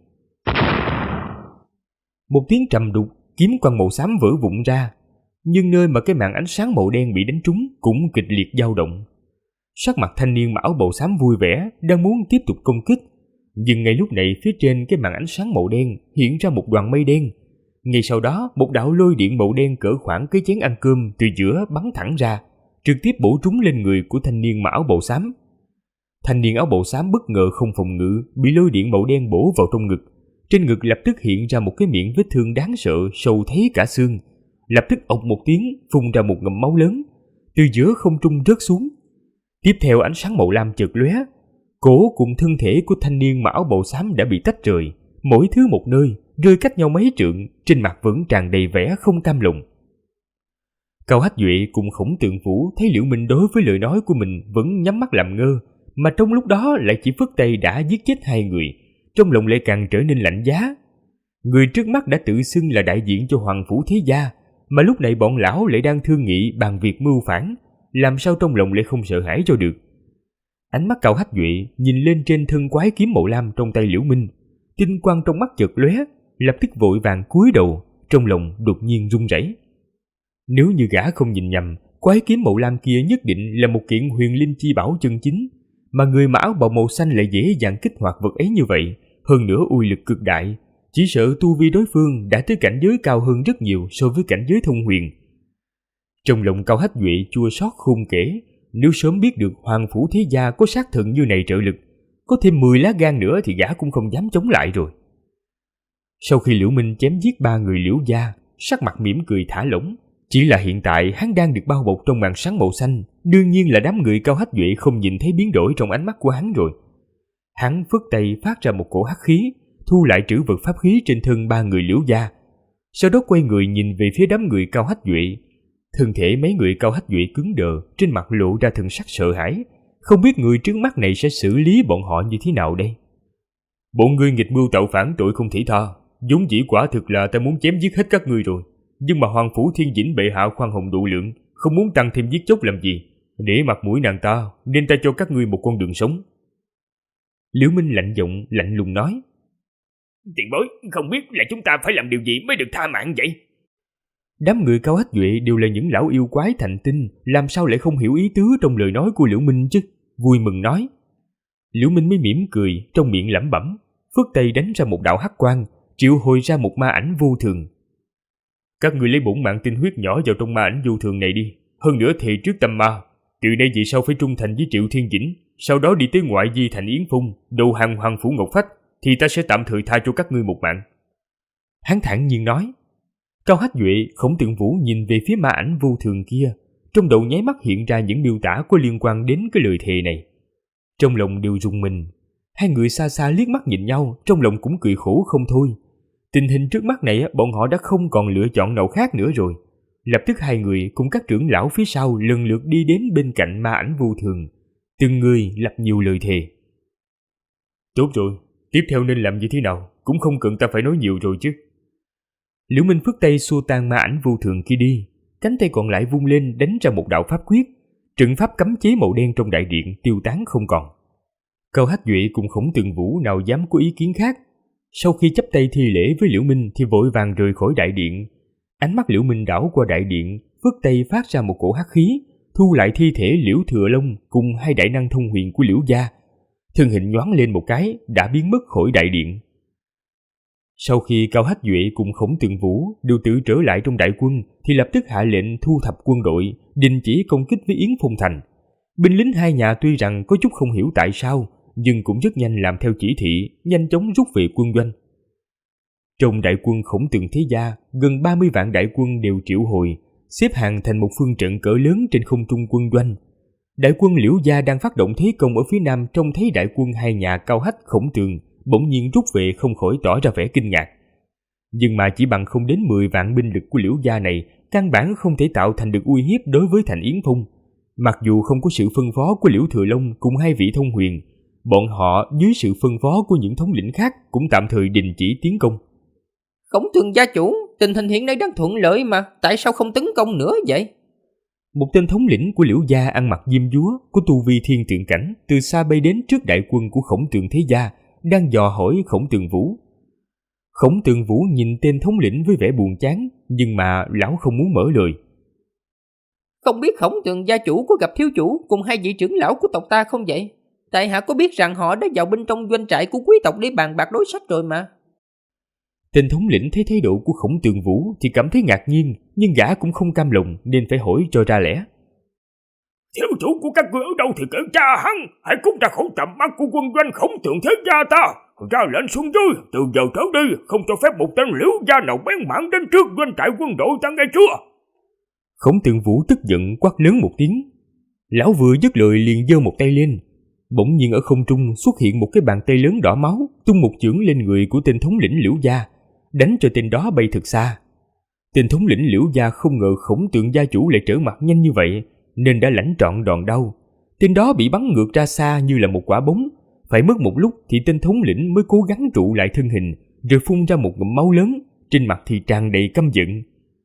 Một tiếng trầm đục, kiếm quang màu xám vỡ vụn ra, nhưng nơi mà cái màn ánh sáng màu đen bị đánh trúng cũng kịch liệt dao động. Sắc mặt thanh niên mặc áo bào xám vui vẻ, đang muốn tiếp tục công kích, nhưng ngay lúc này phía trên cái màn ánh sáng màu đen hiện ra một đoàn mây đen. Ngay sau đó, một đạo lôi điện màu đen cỡ khoảng cái chén ăn cơm từ giữa bắn thẳng ra, trực tiếp bổ trúng lên người của thanh niên mặc áo bào xám. Thanh niên áo bào xám bất ngờ không phòng ngự, bị lôi điện màu đen bổ vào trong ngực. Trên ngực lập tức hiện ra một cái miệng vết thương đáng sợ sâu thấy cả xương. Lập tức ộc một tiếng phun ra một ngụm máu lớn, từ giữa không trung rớt xuống. Tiếp theo ánh sáng màu lam chợt lóe, cổ cùng thân thể của thanh niên mặc áo bào xám đã bị tách rời, mỗi thứ một nơi, rơi cách nhau mấy trượng, trên mặt vẫn tràn đầy vẻ không cam lòng. Cao Hách Duệ cùng Khổng Tượng Vũ thấy Liễu Minh đối với lời nói của mình vẫn nhắm mắt làm ngơ, mà trong lúc đó lại chỉ phất tay đã giết chết hai người, trong lòng lại càng trở nên lạnh giá. Người trước mắt đã tự xưng là đại diện cho Hoàng Phủ Thế Gia, mà lúc này bọn lão lại đang thương nghị bàn việc mưu phản, làm sao trong lòng lại không sợ hãi cho được. Ánh mắt Cao Hách Duệ nhìn lên trên thân quái kiếm màu lam trong tay Liễu Minh, tinh quang trong mắt chợt lóe, lập tức vội vàng cúi đầu, trong lòng đột nhiên run rẩy. Nếu như gã không nhìn nhầm, quái kiếm màu lam kia nhất định là một kiện huyền linh chi bảo chân chính, mà người mặc áo bào màu xanh lại dễ dàng kích hoạt vật ấy như vậy, hơn nữa uy lực cực đại, chỉ sợ tu vi đối phương đã tới cảnh giới cao hơn rất nhiều so với cảnh giới thông huyền. Trong lòng Cao Hách Duệ chua xót khôn kể, nếu sớm biết được Hoàng Phủ Thế Gia có sát thần như này trợ lực, có thêm 10 lá gan nữa thì gã cũng không dám chống lại rồi. Sau khi Liễu Minh chém giết 3 người Liễu gia, sắc mặt mỉm cười thả lỏng. Chỉ là hiện tại hắn đang được bao bọc trong màn sáng màu xanh, đương nhiên là đám người Cao Hách Duệ không nhìn thấy biến đổi trong ánh mắt của hắn rồi. Hắn phất tay phát ra một cổ hắc khí, thu lại trữ vật pháp khí trên thân 3 người Liễu gia. Sau đó quay người nhìn về phía đám người Cao Hách Duệ. Thân thể mấy người Cao Hách Duệ cứng đờ, trên mặt lộ ra thần sắc sợ hãi, không biết người trước mắt này sẽ xử lý bọn họ như thế nào đây. Bọn ngươi nghịch mưu tạo phản tội không thể tha, vốn dĩ quả thực là ta muốn chém giết hết các ngươi rồi, nhưng mà Hoàng Phủ Thiên Dĩnh bệ hạ khoan hồng độ lượng, không muốn tăng thêm giết chóc làm gì, để mặt mũi nàng ta nên ta cho các ngươi một con đường sống. Liễu Minh lạnh giọng lạnh lùng nói:
Tiền bối, không biết là chúng ta phải làm điều gì mới được tha mạng vậy?
Đám người Cao Hách Duệ đều là những lão yêu quái thành tinh, làm sao lại không hiểu ý tứ trong lời nói của Liễu Minh chứ? Vui mừng nói. Liễu Minh mới mỉm cười, trong miệng lẩm bẩm, phất tay đánh ra một đạo hắc quang, triệu hồi ra một ma ảnh vô thường. Các ngươi lấy bổn mạng tinh huyết nhỏ vào trong ma ảnh vô thường này đi, hơn nữa thề trước tâm ma, từ nay về sau phải trung thành với Triệu Thiên Dĩnh, sau đó đi tới ngoại di thành Yến Phung, đầu hàng Hoàng Phủ Ngọc Phách, thì ta sẽ tạm thời tha cho các ngươi một mạng. Hắn thản nhiên nói. Cao Hách Duệ, Khổng Tượng Vũ nhìn về phía ma ảnh vô thường kia, trong đầu nháy mắt hiện ra những miêu tả có liên quan đến cái lời thề này. Trong lòng đều rùng mình, hai người xa xa liếc mắt nhìn nhau, trong lòng cũng cười khổ không thôi. Tình hình trước mắt này bọn họ đã không còn lựa chọn nào khác nữa rồi. Lập tức hai người cùng các trưởng lão phía sau lần lượt đi đến bên cạnh ma ảnh vô thường, từng người lập nhiều lời thề. Tốt rồi, tiếp theo nên làm như thế nào cũng không cần ta phải nói nhiều rồi chứ. Liễu Minh phất tay xua tan ma ảnh vô thường kia đi, cánh tay còn lại vung lên đánh ra một đạo pháp quyết, trận pháp cấm chế màu đen trong đại điện tiêu tán không còn. Cao Hách Duệ cùng Khổng Tường Vũ nào dám có ý kiến khác. Sau khi chắp tay thi lễ với Liễu Minh thì vội vàng rời khỏi đại điện. Ánh mắt Liễu Minh đảo qua đại điện, phất tay phát ra một cổ hắc khí, thu lại thi thể Liễu Thừa Long cùng hai đại năng thông huyền của Liễu gia. Thân hình nhoáng lên một cái đã biến mất khỏi đại điện. Sau khi Cao Hách Duệ cùng Khổng Tường Vũ đều tự trở lại trong đại quân thì lập tức hạ lệnh thu thập quân đội, đình chỉ công kích với Yến Phong Thành. Binh lính hai nhà tuy rằng có chút không hiểu tại sao, nhưng cũng rất nhanh làm theo chỉ thị, nhanh chóng rút về quân doanh. Trong đại quân Khổng Tường thế gia, gần 30 vạn đại quân đều triệu hồi, xếp hàng thành một phương trận cỡ lớn trên không trung quân doanh. Đại quân Liễu gia đang phát động thế công ở phía nam, trông thấy đại quân hai nhà Cao Hách Khổng Tường bỗng nhiên rút về không khỏi tỏ ra vẻ kinh ngạc. Nhưng mà chỉ bằng không đến 10 vạn binh lực của Liễu gia này, căn bản không thể tạo thành được uy hiếp đối với thành Yến Phong. Mặc dù không có sự phân phó của Liễu Thừa Long cùng hai vị thông huyền, bọn họ dưới sự phân phó của những thống lĩnh khác cũng tạm thời đình chỉ tiến công.
Khổng Tường gia chủ, tình hình hiện nay đang thuận lợi mà, tại sao không tấn công nữa vậy?
Một tên thống lĩnh của Liễu gia ăn mặc diêm dúa, có tu vi thiên tượng cảnh, từ xa bay đến trước đại quân của Khổng Tường thế gia, đang dò hỏi Khổng Tường Vũ. Khổng Tường Vũ nhìn tên thống lĩnh với vẻ buồn chán, nhưng mà lão không muốn mở lời.
Không biết Khổng Tường gia chủ có gặp thiếu chủ cùng hai vị trưởng lão của tộc ta không vậy? Tại hạ có biết rằng họ đã vào bên trong doanh trại của quý tộc để bàn bạc đối sách rồi mà.
Tên thống lĩnh thấy thái độ của Khổng Tường Vũ thì cảm thấy ngạc nhiên, nhưng gã cũng không cam lòng nên phải hỏi cho ra lẽ.
Thiếu chủ của các ngươi ở đâu thì kể cha hắn, hãy cút ra khỏi tầm mắt của quân doanh Khổng Tường thế gia ta. Ra lệnh xuống dưới, từ giờ trở đi không cho phép một tên Liễu gia nào bén mảng đến trước doanh trại quân đội ta, nghe chưa?
Khổng Tường Vũ tức giận quát lớn một tiếng. Lão vừa dứt lời liền giơ một tay lên. Bỗng nhiên ở không trung xuất hiện một cái bàn tay lớn đỏ máu, tung một chưởng lên người của tên thống lĩnh Liễu gia, đánh cho tên đó bay thật xa. Tên thống lĩnh Liễu gia không ngờ Khổng Tường gia chủ lại trở mặt nhanh như vậy, nên đã lãnh trọn đòn đau. Tên đó bị bắn ngược ra xa như là một quả bóng. Phải mất một lúc thì tên thống lĩnh mới cố gắng trụ lại thân hình, rồi phun ra một ngụm máu lớn, trên mặt thì tràn đầy căm giận.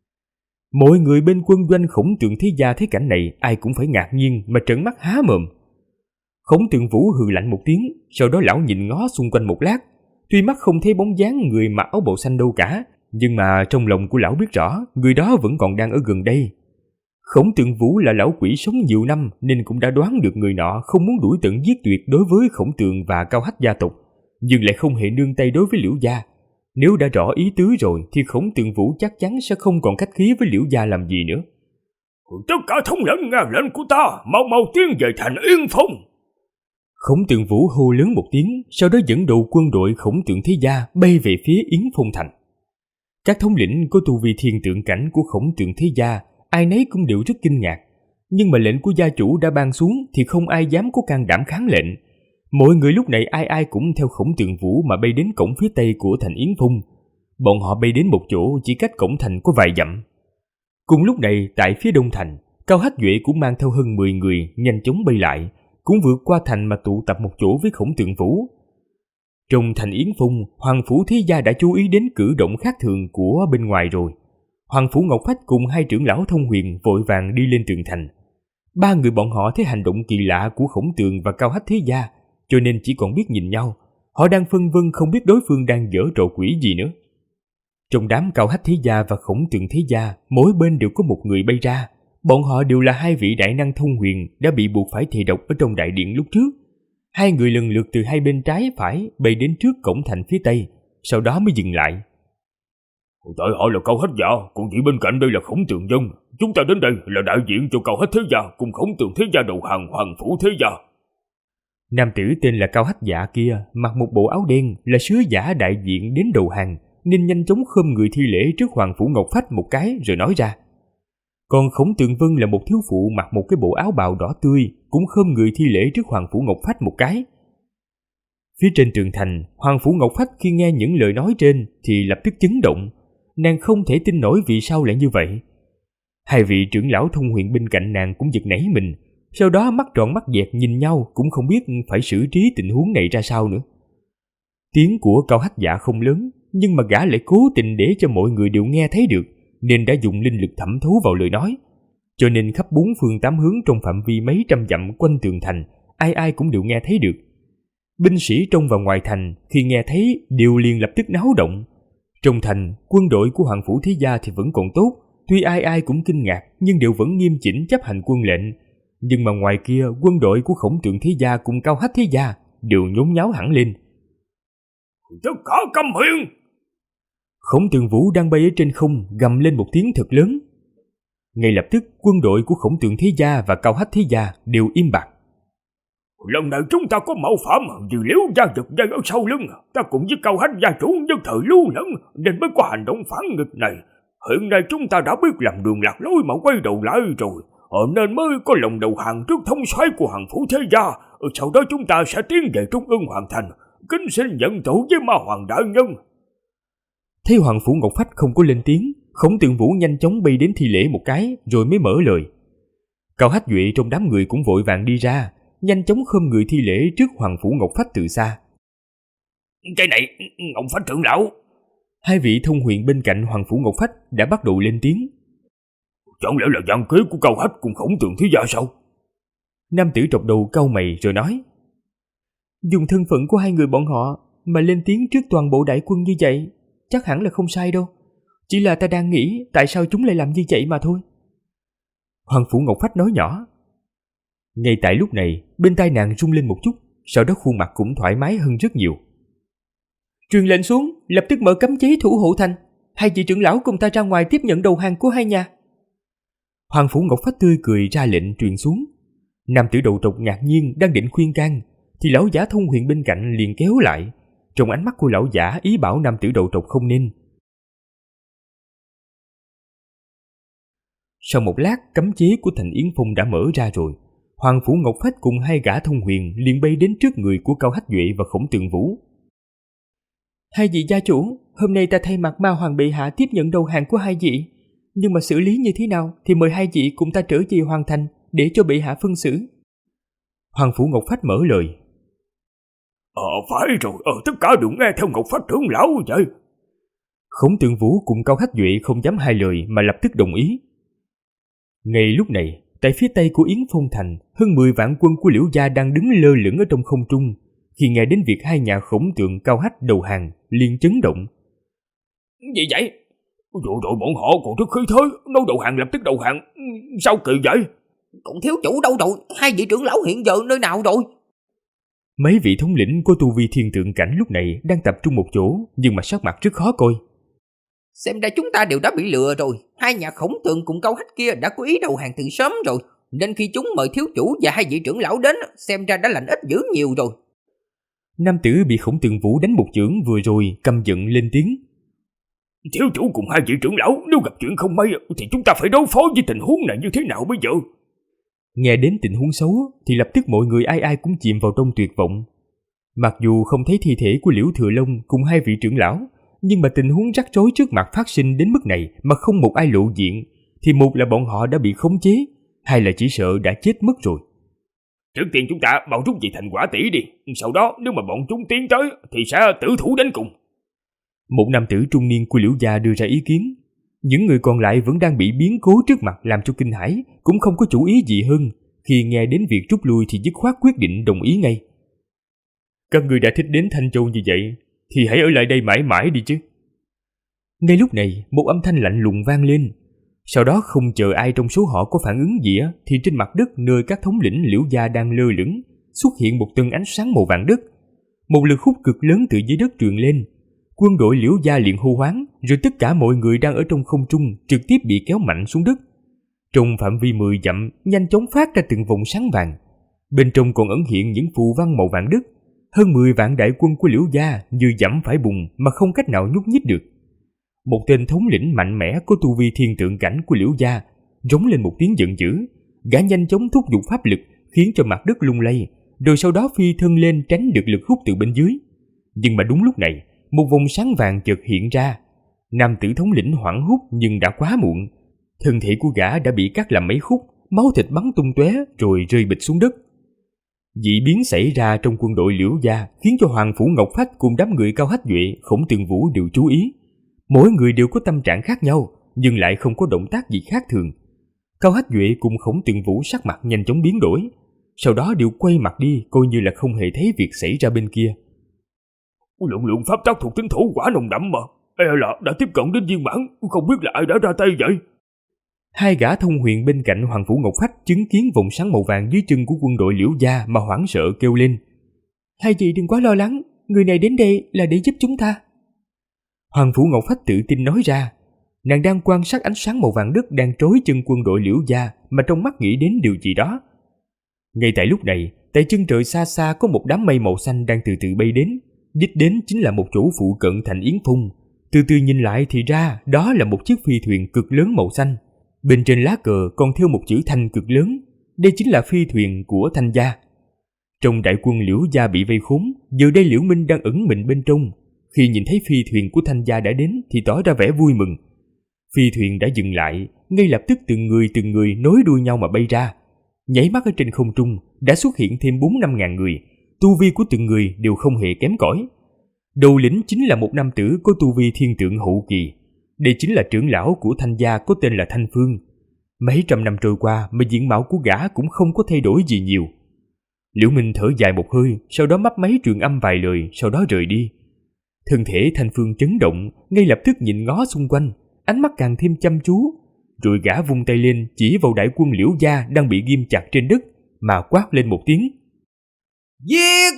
Mọi người bên quân doanh Khổng Tường thế gia thấy cảnh này ai cũng phải ngạc nhiên mà trợn mắt há mồm. Khổng Tường Vũ hừ lạnh một tiếng, sau đó lão nhìn ngó xung quanh một lát. Tuy mắt không thấy bóng dáng người mặc áo bào xanh đâu cả, nhưng mà trong lòng của lão biết rõ người đó vẫn còn đang ở gần đây. Khổng Tường Vũ là lão quỷ sống nhiều năm nên cũng đã đoán được người nọ không muốn đuổi tận giết tuyệt đối với Khổng Tường và Cao Hách gia tộc, nhưng lại không hề nương tay đối với Liễu gia. Nếu đã rõ ý tứ rồi thì Khổng Tường Vũ chắc chắn sẽ không còn khách khí với Liễu gia làm gì nữa.
Tất cả thống lĩnh nghe lệnh của ta, mau mau tiến về thành Yên Phong.
Khổng Tường Vũ hô lớn một tiếng, sau đó dẫn đầu quân đội Khổng Tường thế gia bay về phía Yến Phong thành. Các thống lĩnh có tu vi thiên tượng cảnh của Khổng Tường thế gia ai nấy cũng đều rất kinh ngạc, nhưng mà lệnh của gia chủ đã ban xuống thì không ai dám có can đảm kháng lệnh. Mọi người lúc này ai ai cũng theo Khổng Tường Vũ mà bay đến cổng phía tây của thành Yến Phong. Bọn họ bay đến một chỗ chỉ cách cổng thành có vài dặm. Cùng lúc này tại phía đông thành, Cao Hách Duệ cũng mang theo hơn 10 người nhanh chóng bay lại, cũng vượt qua thành mà tụ tập một chỗ với Khổng Tường Vũ. Trong thành Yến Phong, Hoàng phủ thế gia đã chú ý đến cử động khác thường của bên ngoài rồi. Hoàng phủ Ngọc Phách cùng hai trưởng lão thông huyền vội vàng đi lên tường thành. Ba người bọn họ thấy hành động kỳ lạ của Khổng Tường và Cao Hách thế gia, cho nên chỉ còn biết nhìn nhau. Họ đang phân vân không biết đối phương đang giở trò quỷ gì nữa. Trong đám Cao Hách thế gia và Khổng Tường thế gia, mỗi bên đều có một người bay ra. Bọn họ đều là hai vị đại năng thông huyền đã bị buộc phải thề độc ở trong đại điện lúc trước. Hai người lần lượt từ hai bên trái phải bay đến trước cổng thành phía tây, sau đó mới dừng lại.
Tại họ là Cao Hách gia, còn vị bên cạnh đây là Khổng Tường dân. Chúng ta đến đây là đại diện cho Cao Hách thế gia cùng Khổng Tường thế gia đầu hàng Hoàng phủ thế gia.
Nam tử tên là Cao Hách Dạ kia mặc một bộ áo đen là sứ giả đại diện đến đầu hàng, nên nhanh chóng khom người thi lễ trước Hoàng phủ Ngọc Phách một cái rồi nói ra. Còn Khổng Tường Vân là một thiếu phụ mặc một cái bộ áo bào đỏ tươi, cũng khom người thi lễ trước Hoàng phủ Ngọc Phách một cái. Phía trên tường thành, Hoàng phủ Ngọc Phách khi nghe những lời nói trên thì lập tức chấn động. Nàng không thể tin nổi vì sao lại như vậy. Hai vị trưởng lão thông huyền bên cạnh nàng cũng giật nảy mình, sau đó mắt tròn mắt dẹt nhìn nhau cũng không biết phải xử trí tình huống này ra sao nữa. Tiếng của Cao Hách Dạ không lớn, nhưng mà gã lại cố tình để cho mọi người đều nghe thấy được, nên đã dùng linh lực thẩm thấu vào lời nói. Cho nên khắp bốn phương tám hướng trong phạm vi mấy trăm dặm quanh tường thành, ai ai cũng đều nghe thấy được. Binh sĩ trong và ngoài thành khi nghe thấy đều liền lập tức náo động. Trong thành, quân đội của Hoàng Phủ Thế Gia thì vẫn còn tốt, tuy ai ai cũng kinh ngạc nhưng đều vẫn nghiêm chỉnh chấp hành quân lệnh. Nhưng mà ngoài kia, quân đội của Khổng Tượng Thế Gia cùng Cao Hách Thế Gia đều nhốn nháo hẳn lên.
Tất cả câm miệng!
Khổng Tường Vũ đang bay ở trên không gầm lên một tiếng thật lớn. Ngay lập tức, quân đội của Khổng Tượng Thế Gia và Cao Hách Thế Gia đều im bặt.
Lần này chúng ta có mạo phạm vì Liễu gia giật dây ở sau lưng, ta cùng với Cao Hách gia chủ nhân thời lưu lẫn nên mới có hành động phản nghịch này. Hiện nay chúng ta đã biết làm đường lạc lối mà quay đầu lại rồi, nên mới có lòng đầu hàng trước thống soái của Hoàng Phủ Thế Gia. Sau đó chúng ta sẽ tiến về Trung Ưng Hoàng Thành, kính xin nhận tổ với Ma Hoàng đại nhân.
Thấy Hoàng Phủ Ngọc Phách không có lên tiếng, Khổng Tượng Vũ nhanh chóng bay đến thi lễ một cái rồi mới mở lời. Cao Hách Duệ trong đám người cũng vội vàng đi ra, nhanh chóng khom người thi lễ trước Hoàng Phủ Ngọc Phách từ xa.
Cái này, Ngọc Phách trưởng lão.
Hai vị thông huyền bên cạnh Hoàng Phủ Ngọc Phách đã bắt đầu lên tiếng.
Chẳng lẽ là gian kế của Cao Hách cùng Khổng Tượng Thế Gia sao?
Nam tử trọc đầu cau mày rồi nói. Dùng thân phận của hai người bọn họ mà lên tiếng trước toàn bộ đại quân như vậy, chắc hẳn là không sai đâu. Chỉ là ta đang nghĩ tại sao chúng lại làm như vậy mà thôi. Hoàng Phủ Ngọc Phách nói nhỏ. Ngay tại lúc này, bên tai nàng rung lên một chút, sau đó khuôn mặt cũng thoải mái hơn rất nhiều. Truyền lệnh xuống, lập tức mở cấm chế thủ hộ thành. Hai vị trưởng lão cùng ta ra ngoài tiếp nhận đầu hàng của hai nhà. Hoàng Phủ Ngọc Phách tươi cười ra lệnh truyền xuống. Nam tử đầu trọc ngạc nhiên đang định khuyên can, thì lão giả thông huyền bên cạnh liền kéo lại. Trong ánh mắt của lão giả ý bảo nam tử đầu trọc không nên. Sau một lát, cấm chế của thành Yến Phong đã mở ra rồi. Hoàng Phủ Ngọc Phách cùng hai gã thông huyền liền bay đến trước người của Cao Hách Duệ và Khổng Tượng Vũ. Hai vị gia chủ, hôm nay ta thay mặt Ma Hoàng bệ hạ tiếp nhận đầu hàng của hai vị. Nhưng mà xử lý như thế nào thì mời hai vị cùng ta trở về Hoàng Thành để cho bệ hạ phân xử. Hoàng Phủ Ngọc Phách mở lời.
Phải rồi, tất cả đều nghe theo Ngọc Phách trưởng lão vậy.
Khổng Tượng Vũ cùng Cao Hách Duệ không dám hai lời mà lập tức đồng ý. Ngay lúc này, tại phía tây của Yến Phong Thành, hơn 10 vạn quân của Liễu gia đang đứng lơ lửng ở trong không trung. Khi nghe đến việc hai nhà Khổng Tượng Cao Hách đầu hàng, liền chấn động.
Gì vậy? Rồi bọn họ còn rất khí thế, nói đầu hàng lập tức đầu hàng. Sao kỳ vậy?
Còn thiếu chủ đâu rồi? Hai vị trưởng lão hiện giờ nơi nào rồi?
Mấy vị thống lĩnh của tu vi thiên tượng cảnh lúc này đang tập trung một chỗ, nhưng mà sắc mặt rất khó coi.
Xem ra chúng ta đều đã bị lừa rồi. Hai nhà Khổng Tượng cùng Cao Hách kia đã có ý đầu hàng từ sớm rồi, nên khi chúng mời thiếu chủ và hai vị trưởng lão đến, xem ra đã lành ít dữ nhiều rồi.
Nam tử bị Khổng Tượng Vũ đánh một chưởng vừa rồi căm giận lên tiếng.
Thiếu chủ cùng hai vị trưởng lão, nếu gặp chuyện không may thì chúng ta phải đối phó với tình huống này như thế nào bây giờ?
Nghe đến tình huống xấu thì lập tức mọi người ai ai cũng chìm vào trong tuyệt vọng. Mặc dù không thấy thi thể của Liễu Thừa Long cùng hai vị trưởng lão, nhưng mà tình huống rắc rối trước mặt phát sinh đến mức này mà không một ai lộ diện, thì một là bọn họ đã bị khống chế, hai là chỉ sợ đã chết mất rồi.
Trước tiên chúng ta bao rút về thành Quả Tỷ đi, sau đó nếu mà bọn chúng tiến tới thì sẽ tử thủ đến cùng.
Một nam tử trung niên của Liễu gia đưa ra ý kiến. Những người còn lại vẫn đang bị biến cố trước mặt làm cho kinh hãi, cũng không có chủ ý gì hơn. Khi nghe đến việc rút lui thì dứt khoát quyết định đồng ý ngay. Các người đã thích đến Thanh Châu như vậy thì hãy ở lại đây mãi mãi đi chứ. Ngay lúc này, một âm thanh lạnh lùng vang lên. Sau đó không chờ ai trong số họ có phản ứng gì thì trên mặt đất nơi các thống lĩnh Liễu gia đang lơ lửng xuất hiện một tầng ánh sáng màu vàng đất. Một lực hút cực lớn từ dưới đất truyền lên. Quân đội Liễu gia liền hô hoáng, rồi tất cả mọi người đang ở trong không trung trực tiếp bị kéo mạnh xuống đất. Trong phạm vi 10 dặm nhanh chóng phát ra từng vòng sáng vàng. Bên trong còn ẩn hiện những phù văn màu vàng đất. Hơn 10 vạn đại quân của Liễu gia như dẫm phải bùn mà không cách nào nhúc nhích được. Một tên thống lĩnh mạnh mẽ có tu vi thiên tượng cảnh của Liễu gia rống lên một tiếng giận dữ. Gã nhanh chóng thúc giục pháp lực khiến cho mặt đất lung lay, rồi sau đó phi thân lên tránh được lực hút từ bên dưới. Nhưng mà đúng lúc này, một vòng sáng vàng chợt hiện ra. Nam tử thống lĩnh hoảng hốt nhưng đã quá muộn. Thân thể của gã đã bị cắt làm mấy khúc, máu thịt bắn tung tóe rồi rơi bịch xuống đất. Dị biến xảy ra trong quân đội Liễu gia khiến cho Hoàng Phủ Ngọc Phách cùng đám người Cao Hách Duệ, Khổng Tường Vũ đều chú ý. Mỗi người đều có tâm trạng khác nhau, nhưng lại không có động tác gì khác thường. Cao Hách Duệ cùng Khổng Tường Vũ sắc mặt nhanh chóng biến đổi, sau đó đều quay mặt đi, coi như là không hề thấy việc xảy ra bên kia.
Lượng pháp tắc thuộc tính thổ quả nồng đậm mà, e là đã tiếp cận đến viên mãn, không biết là ai đã ra tay vậy.
Hai gã thông huyền bên cạnh Hoàng Phủ Ngọc Phách chứng kiến vòng sáng màu vàng dưới chân của quân đội Liễu gia mà hoảng sợ kêu lên: Hai vị đừng quá lo lắng, người này đến đây là để giúp chúng ta. Hoàng Phủ Ngọc Phách tự tin nói ra. Nàng đang quan sát ánh sáng màu vàng đất đang trói chân quân đội Liễu gia mà trong mắt nghĩ đến điều gì đó. Ngay tại lúc này, tại chân trời xa xa có một đám mây màu xanh đang từ từ bay đến. Đích đến chính là một chỗ phụ cận thành Yến Phong. Từ từ nhìn lại thì ra đó là một chiếc phi thuyền cực lớn màu xanh. Bên trên lá cờ còn thêu một chữ Thanh cực lớn. Đây chính là phi thuyền của Thanh gia. Trong đại quân Liễu gia bị vây khốn, giờ đây Liễu Minh đang ẩn mình bên trong. Khi nhìn thấy phi thuyền của Thanh gia đã đến thì tỏ ra vẻ vui mừng. Phi thuyền đã dừng lại, ngay lập tức từng người nối đuôi nhau mà bay ra. Nhảy mắt ở trên không trung đã xuất hiện thêm 4-5 ngàn người. Tu vi của từng người đều không hề kém cỏi. Đầu lĩnh chính là một nam tử có tu vi thiên tượng hậu kỳ. Đây chính là trưởng lão của Thanh gia có tên là Thanh Phương. Mấy trăm năm trôi qua mà diện mạo của gã cũng không có thay đổi gì nhiều. Liễu Minh thở dài một hơi, sau đó mấp máy truyền âm vài lời, sau đó rời đi. Thân thể Thanh Phương chấn động, ngay lập tức nhìn ngó xung quanh, ánh mắt càng thêm chăm chú. Rồi gã vung tay lên chỉ vào đại quân Liễu gia đang bị ghim chặt trên đất mà quát lên một tiếng:
Giết!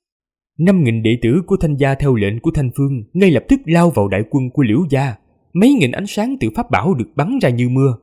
5.000 đệ tử của Thanh gia theo lệnh của Thanh Phương ngay lập tức lao vào đại quân của Liễu gia. Mấy nghìn ánh sáng từ pháp bảo được bắn ra như mưa.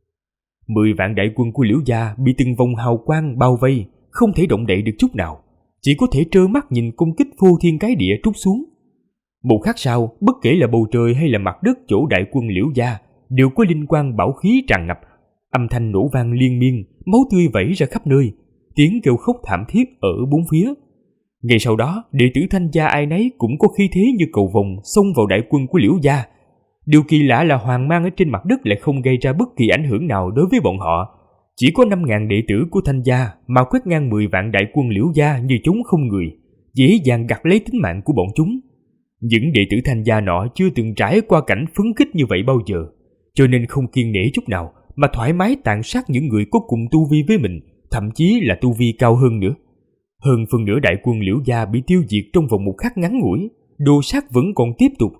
10 vạn đại quân của Liễu gia bị từng vòng hào quang bao vây, không thể động đậy được chút nào, chỉ có thể trơ mắt nhìn công kích phô thiên cái địa trút xuống. Một khắc sau, bất kể là bầu trời hay là mặt đất chỗ đại quân Liễu gia đều có linh quang bảo khí tràn ngập, âm thanh nổ vang liên miên, máu tươi vẩy ra khắp nơi, tiếng kêu khóc thảm thiết ở bốn phía. Ngay sau đó, đệ tử Thanh gia ai nấy cũng có khí thế như cầu vồng xông vào đại quân của Liễu gia. Điều kỳ lạ là hoàng mang ở trên mặt đất lại không gây ra bất kỳ ảnh hưởng nào đối với bọn họ. Chỉ có 5.000 đệ tử của Thanh gia mà quét ngang 10 vạn đại quân Liễu gia như chúng không người, dễ dàng gặt lấy tính mạng của bọn chúng. Những đệ tử Thanh gia nọ chưa từng trải qua cảnh phấn khích như vậy bao giờ, cho nên không kiêng nể chút nào mà thoải mái tàn sát những người có cùng tu vi với mình, thậm chí là tu vi cao hơn nữa. Hơn phần nửa đại quân Liễu gia bị tiêu diệt trong vòng một khắc ngắn ngủi, đồ sát vẫn còn tiếp tục.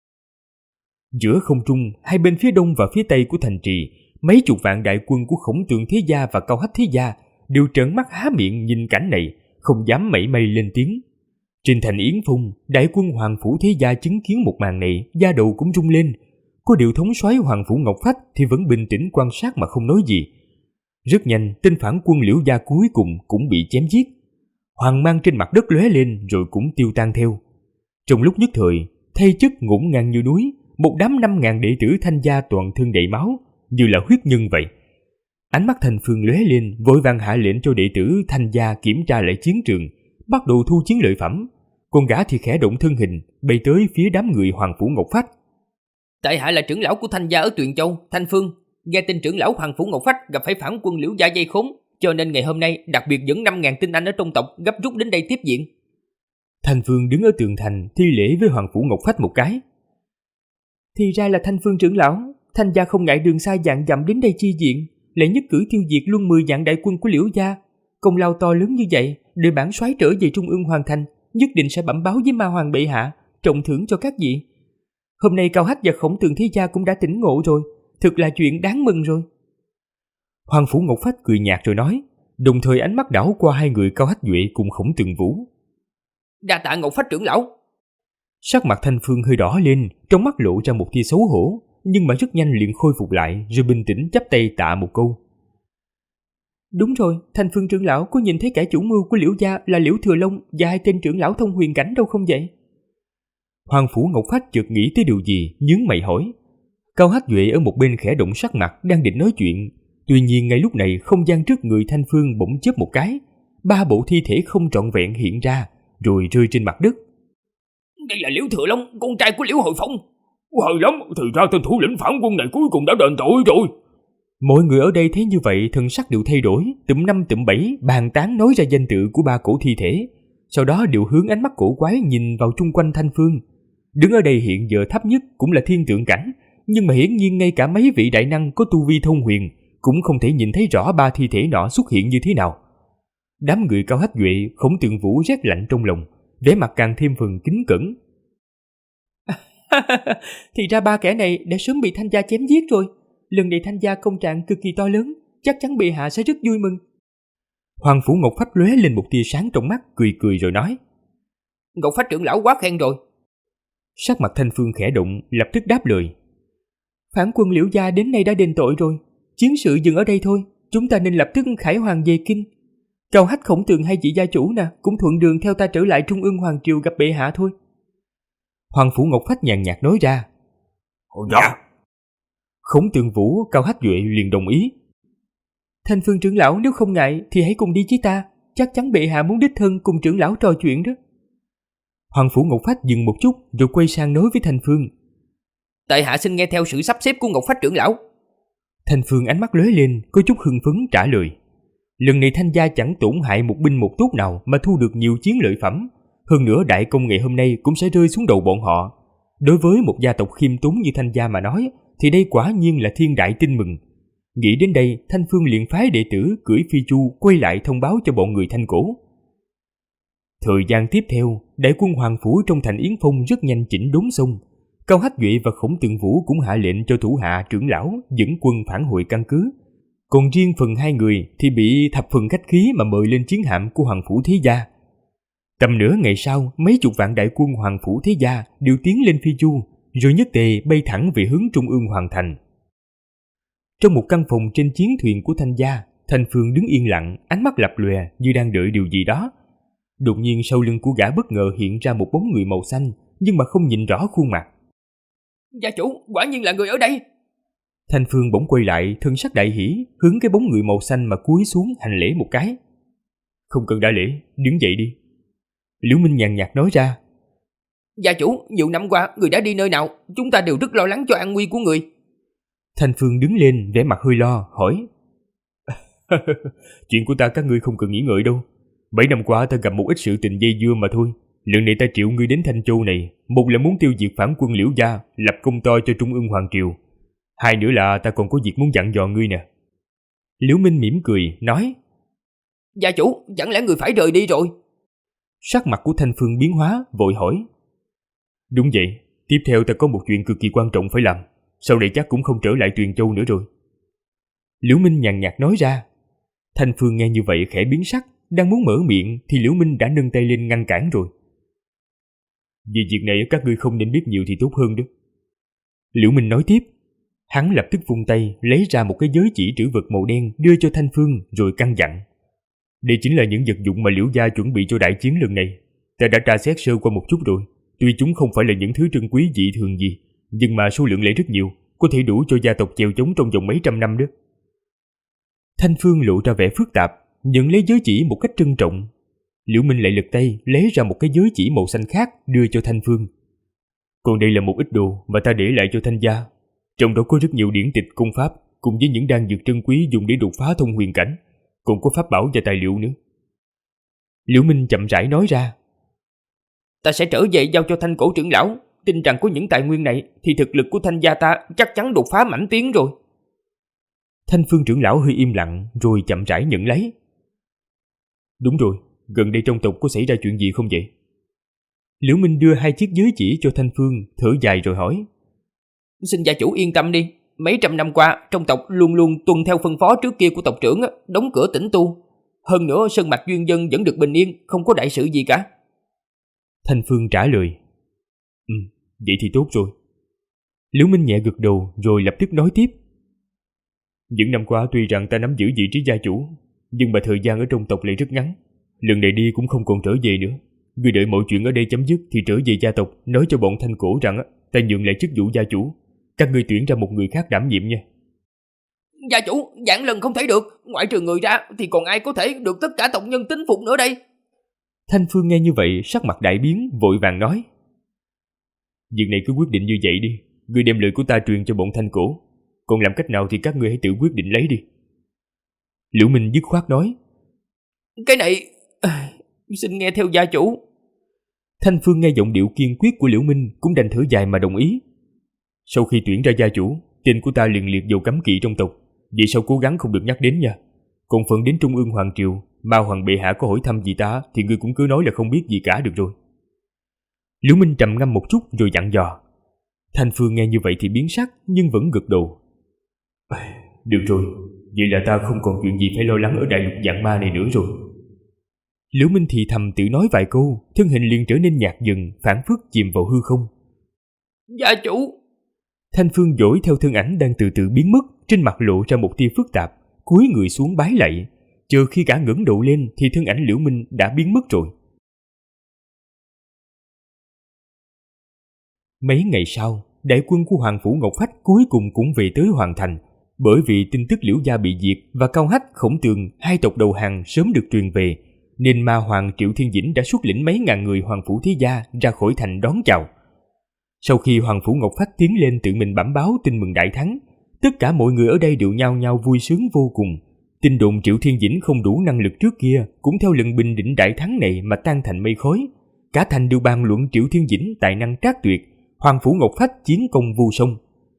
Giữa không trung, hai bên phía đông và phía tây của thành trì, mấy chục vạn đại quân của Khổng Tường thế gia và Cao Hách thế gia đều trợn mắt há miệng nhìn cảnh này, không dám mảy may lên tiếng. Trên thành Yến Phong, đại quân Hoàng Phủ thế gia chứng kiến một màn này, da đầu cũng rung lên. Có điều thống soái Hoàng Phủ Ngọc Phách thì vẫn bình tĩnh quan sát mà không nói gì. Rất nhanh, tên phản quân Liễu gia cuối cùng cũng bị chém giết. Hoàng mang trên mặt đất lóe lên rồi cũng tiêu tan theo. Trong lúc nhất thời, thay chất ngổn ngang như núi, một đám 5.000 đệ tử Thanh gia toàn thân đầy máu, như là huyết nhân vậy. Ánh mắt Thanh Phương lóe lên, vội vàng hạ lệnh cho đệ tử Thanh gia kiểm tra lại chiến trường, bắt đầu thu chiến lợi phẩm. Còn gã thì khẽ động thân hình, bay tới phía đám người Hoàng Phủ Ngọc Phách.
Tại hạ là trưởng lão của Thanh gia ở Tuyền Châu, Thanh Phương. Nghe tin trưởng lão Hoàng Phủ Ngọc Phách gặp phải phản quân Liễu gia dây khốn, cho nên ngày hôm nay đặc biệt dẫn 5.000 tinh anh ở trong tộc gấp rút đến đây tiếp viện.
Thanh Phương đứng ở tường thành thi lễ với Hoàng Phủ Ngọc Phách một cái. Thì ra là Thanh Phương trưởng lão, Thanh gia không ngại đường xa vạn dặm đến đây chi viện, lại nhất cử tiêu diệt luôn 10 vạn đại quân của Liễu gia. Công lao to lớn như vậy, để bản soái trở về Trung ương hoàn thành, nhất định sẽ bẩm báo với Ma Hoàng bệ hạ, trọng thưởng cho các vị. Hôm nay Cao Hách và Khổng Tường thế gia cũng đã tỉnh ngộ rồi, thực là chuyện đáng mừng rồi. Hoàng Phủ Ngọc Phách cười nhạt rồi nói, đồng thời ánh mắt đảo qua hai người Cao Hách Duệ cùng Khổng Tường Vũ.
Đa tạ Ngọc Phách trưởng lão.
Sắc mặt Thanh Phương hơi đỏ lên, trong mắt lộ ra một tia xấu hổ, nhưng mà rất nhanh liền khôi phục lại, rồi bình tĩnh chắp tay tạ một câu. Đúng rồi, Thanh Phương trưởng lão có nhìn thấy kẻ chủ mưu của Liễu gia là Liễu Thừa Long và hai tên trưởng lão thông huyền cảnh đâu không vậy? Hoàng Phủ Ngọc Phách chợt nghĩ tới điều gì, nhướng mày hỏi. Cao Hách Duệ ở một bên khẽ động sắc mặt, đang định nói chuyện. Tuy nhiên ngay lúc này không gian trước người Thanh Phương bỗng chớp một cái, 3 bộ thi thể không trọn vẹn hiện ra, rồi rơi trên mặt đất.
Đây là Liễu Thừa Long, con trai của Liễu Hội Phong.
Hay lắm, thì ra tên thủ lĩnh phản quân này cuối cùng đã đền tội rồi.
Mọi người ở đây thấy như vậy thần sắc đều thay đổi, tụm năm tụm bảy bàn tán nói ra danh tự của ba cổ thi thể, sau đó đều hướng ánh mắt cổ quái nhìn vào chung quanh Thanh Phương. Đứng ở đây hiện giờ thấp nhất cũng là thiên tượng cảnh, nhưng mà hiển nhiên ngay cả mấy vị đại năng có tu vi thông huyền cũng không thể nhìn thấy rõ ba thi thể nọ xuất hiện như thế nào. Đám người Cao Hách Duệ, Khổng Tượng Vũ rét lạnh trong lòng, vẻ mặt càng thêm phần kính cẩn. Thì ra ba kẻ này đã sớm bị Thanh gia chém giết rồi. Lần này Thanh gia công trạng cực kỳ to lớn, chắc chắn bệ hạ sẽ rất vui mừng. Hoàng Phủ Ngọc Phách lóe lên một tia sáng trong mắt, cười cười rồi nói:
Ngọc Phách trưởng lão quá khen rồi.
Sắc mặt Thanh Phương khẽ động, lập tức đáp lời: Phản quân Liễu gia đến nay đã đền tội rồi, chiến sự dừng ở đây thôi, chúng ta nên lập tức khải hoàng về kinh. Cao Hách, Khổng Tường hay vị gia chủ nè cũng thuận đường theo ta trở lại Trung Ương Hoàng triều gặp bệ hạ thôi. Hoàng Phủ Ngọc Phách nhàn nhạt nói ra.
Dạ.
Khổng Tường Vũ, Cao Hách Duệ liền đồng ý. Thanh Phương trưởng lão nếu không ngại thì hãy cùng đi với ta, chắc chắn bệ hạ muốn đích thân cùng trưởng lão trò chuyện đó. Hoàng Phủ Ngọc Phách dừng một chút rồi quay sang nói với Thanh Phương.
Tại hạ xin nghe theo sự sắp xếp của Ngọc Phách trưởng lão.
Thanh Phương ánh mắt lóe lên, có chút hưng phấn trả lời. Lần này Thanh gia chẳng tổn hại một binh một tốt nào mà thu được nhiều chiến lợi phẩm. Hơn nữa đại công ngày hôm nay cũng sẽ rơi xuống đầu bọn họ. Đối với một gia tộc khiêm tốn như Thanh gia mà nói, thì đây quả nhiên là thiên đại tin mừng. Nghĩ đến đây, Thanh Phương liền phái đệ tử cưỡi phi chu quay lại thông báo cho bọn người Thanh Cổ. Thời gian tiếp theo, đại quân Hoàng Phủ trong thành Yến Phong rất nhanh chỉnh đốn xong. Cao Hách Duệ và Khổng Tượng Vũ cũng hạ lệnh cho thủ hạ trưởng lão dẫn quân phản hồi căn cứ. Còn riêng phần hai người thì bị thập phần khách khí mà mời lên chiến hạm của Hoàng Phủ Thế Gia. Tầm nửa ngày sau, mấy chục vạn đại quân Hoàng Phủ Thế Gia đều tiến lên phi chu, rồi nhất tề bay thẳng về hướng Trung Ương Hoàng thành. Trong một căn phòng trên chiến thuyền của Thanh gia, Thanh Phương đứng yên lặng, ánh mắt lập lòe như đang đợi điều gì đó. Đột nhiên sau lưng của gã bất ngờ hiện ra một bóng người màu xanh, nhưng mà không nhìn rõ khuôn mặt.
Gia chủ, quả nhiên là người ở đây.
Thanh Phương bỗng quay lại, thân sắc đại hỉ, hướng cái bóng người màu xanh mà cúi xuống hành lễ một cái. Không cần đa lễ, đứng dậy đi. Liễu Minh nhàn nhạt nói ra.
Gia chủ, nhiều năm qua người đã đi nơi nào? Chúng ta đều rất lo lắng cho an nguy của người.
Thanh Phương đứng lên, vẻ mặt hơi lo, hỏi. Chuyện của ta các ngươi không cần nghĩ ngợi đâu. 7 năm qua ta gặp một ít sự tình dây dưa mà thôi. Lần này ta triệu ngươi đến Thanh Châu này, một là muốn tiêu diệt phản quân Liễu gia, lập công to cho Trung Ương Hoàng triều. Hai nữa là ta còn có việc muốn dặn dò ngươi nè. Liễu Minh mỉm cười, nói.
Gia chủ, chẳng lẽ người phải rời đi rồi?
Sắc mặt của Thanh Phương biến hóa, vội hỏi. Đúng vậy, tiếp theo ta có một chuyện cực kỳ quan trọng phải làm. Sau này chắc cũng không trở lại Tuyền Châu nữa rồi. Liễu Minh nhàn nhạt nói ra. Thanh Phương nghe như vậy khẽ biến sắc, đang muốn mở miệng thì Liễu Minh đã nâng tay lên ngăn cản rồi. Vì việc này các ngươi không nên biết nhiều thì tốt hơn đó. Liễu Minh nói tiếp. Hắn lập tức vung tay lấy ra một cái giới chỉ trữ vật màu đen đưa cho Thanh Phương rồi căn dặn. Đây chính là những vật dụng mà Liễu gia chuẩn bị cho đại chiến lần này. Ta đã tra xét sơ qua một chút rồi. Tuy chúng không phải là những thứ trân quý dị thường gì, nhưng mà số lượng lại rất nhiều, có thể đủ cho gia tộc chèo chống trong vòng mấy trăm năm đó. Thanh Phương lộ ra vẻ phức tạp, nhận lấy giới chỉ một cách trân trọng. Liễu Minh lại lật tay lấy ra một cái giới chỉ màu xanh khác đưa cho Thanh Phương. Còn đây là một ít đồ mà ta để lại cho Thanh gia. Trong đó có rất nhiều điển tịch công pháp cùng với những đan dược trân quý dùng để đột phá thông huyền cảnh, còn có pháp bảo và tài liệu nữa. Liễu Minh chậm rãi nói ra.
Ta sẽ trở về giao cho Thanh Cổ trưởng lão. Tin rằng có những tài nguyên này thì thực lực của Thanh gia ta chắc chắn đột phá mãnh tiến rồi.
Thanh Phương trưởng lão hơi im lặng rồi chậm rãi nhận lấy. Đúng rồi, gần đây trong tộc có xảy ra chuyện gì không vậy? Liễu Minh đưa hai chiếc giới chỉ cho Thanh Phương, thở dài rồi hỏi.
Xin gia chủ yên tâm đi. Mấy trăm năm qua trong tộc luôn luôn tuân theo phân phó trước kia của tộc trưởng, đóng cửa tĩnh tu. Hơn nữa sơn mạch duyên dân vẫn được bình yên, không có đại sự gì cả.
Thanh Phương trả lời. Vậy thì tốt rồi. Liễu Minh nhẹ gật đầu rồi lập tức nói tiếp. Những năm qua tuy rằng ta nắm giữ vị trí gia chủ, nhưng mà thời gian ở trong tộc lại rất ngắn. Lần này đi cũng không còn trở về nữa. Ngươi đợi mọi chuyện ở đây chấm dứt thì trở về gia tộc, nói cho bọn Thanh Cổ rằng ta nhượng lại chức vụ gia chủ. Các ngươi tuyển ra một người khác đảm nhiệm nha.
Gia chủ, giảng lần không thể được. Ngoại trừ người ra thì còn ai có thể được tất cả tộc nhân tín phục nữa đây?
Thanh Phương nghe như vậy sắc mặt đại biến, vội vàng nói. Việc này cứ quyết định như vậy đi. Ngươi đem lời của ta truyền cho bọn Thanh Cổ. Còn làm cách nào thì các ngươi hãy tự quyết định lấy đi. Liễu Minh dứt khoát nói.
Cái này... xin nghe theo gia chủ.
Thanh Phương nghe giọng điệu kiên quyết của Liễu Minh cũng đành thở dài mà đồng ý. Sau khi tuyển ra gia chủ, tên của ta liền liệt vào cấm kỵ trong tộc, vì sao cố gắng không được nhắc đến nha. Còn phần đến Trung ương Hoàng Triều, Ma Hoàng bệ hạ có hỏi thăm gì ta thì ngươi cũng cứ nói là không biết gì cả được rồi. Liễu Minh trầm ngâm một chút rồi dặn dò. Thanh Phương nghe như vậy thì biến sắc nhưng vẫn gật đầu. Được rồi, vậy là ta không còn chuyện gì phải lo lắng ở đại lục Vạn Ma này nữa rồi. Liễu Minh thì thầm tự nói vài câu, thân hình liền trở nên nhạt dần, phảng phất chìm vào hư không.
Gia chủ!
Thanh Phương dõi theo thân ảnh đang từ từ biến mất, trên mặt lộ ra một tia phức tạp, cúi người xuống bái lạy. Chờ khi cả ngẩng đầu lên thì thân ảnh Liễu Minh đã biến mất rồi. Mấy ngày sau, đại quân của Hoàng phủ Ngọc Phách cuối cùng cũng về tới Hoàng thành, bởi vì tin tức Liễu gia bị diệt và Cao Hách, Khổng Tường, hai tộc đầu hàng sớm được truyền về, nên Ma Hoàng Triệu Thiên Dĩnh đã xuất lĩnh mấy ngàn người Hoàng phủ thế gia ra khỏi thành đón chào. Sau khi Hoàng phủ Ngọc Phách tiến lên tự mình bẩm báo tin mừng đại thắng, tất cả mọi người ở đây đều nhao nhao vui sướng vô cùng. Tin đồn Triệu Thiên Dĩnh không đủ năng lực trước kia cũng theo lần bình định đại thắng này mà tan thành mây khói. Cả thành đều bàn luận Triệu Thiên Dĩnh tài năng trác tuyệt, Hoàng phủ Ngọc Phách chiến công vô song.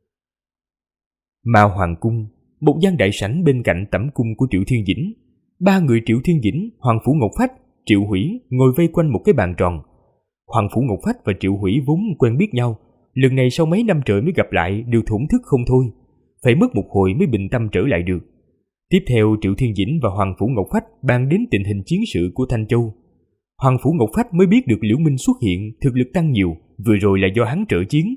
Ma Hoàng cung, một gian đại sảnh bên cạnh tẩm cung của Triệu Thiên Dĩnh. Ba người Triệu Thiên Dĩnh, Hoàng phủ Ngọc Phách, Triệu Hủy ngồi vây quanh một cái bàn tròn. Hoàng phủ Ngọc Phách và Triệu Hủy vốn quen biết nhau, lần này sau mấy năm trời mới gặp lại đều thổn thức không thôi, phải mất một hồi mới bình tâm trở lại được. Tiếp theo Triệu Thiên Dĩnh và Hoàng phủ Ngọc Phách bàn đến tình hình chiến sự của Thanh Châu. Hoàng phủ Ngọc Phách mới biết được Liễu Minh xuất hiện, thực lực tăng nhiều, vừa rồi là do hắn trợ chiến.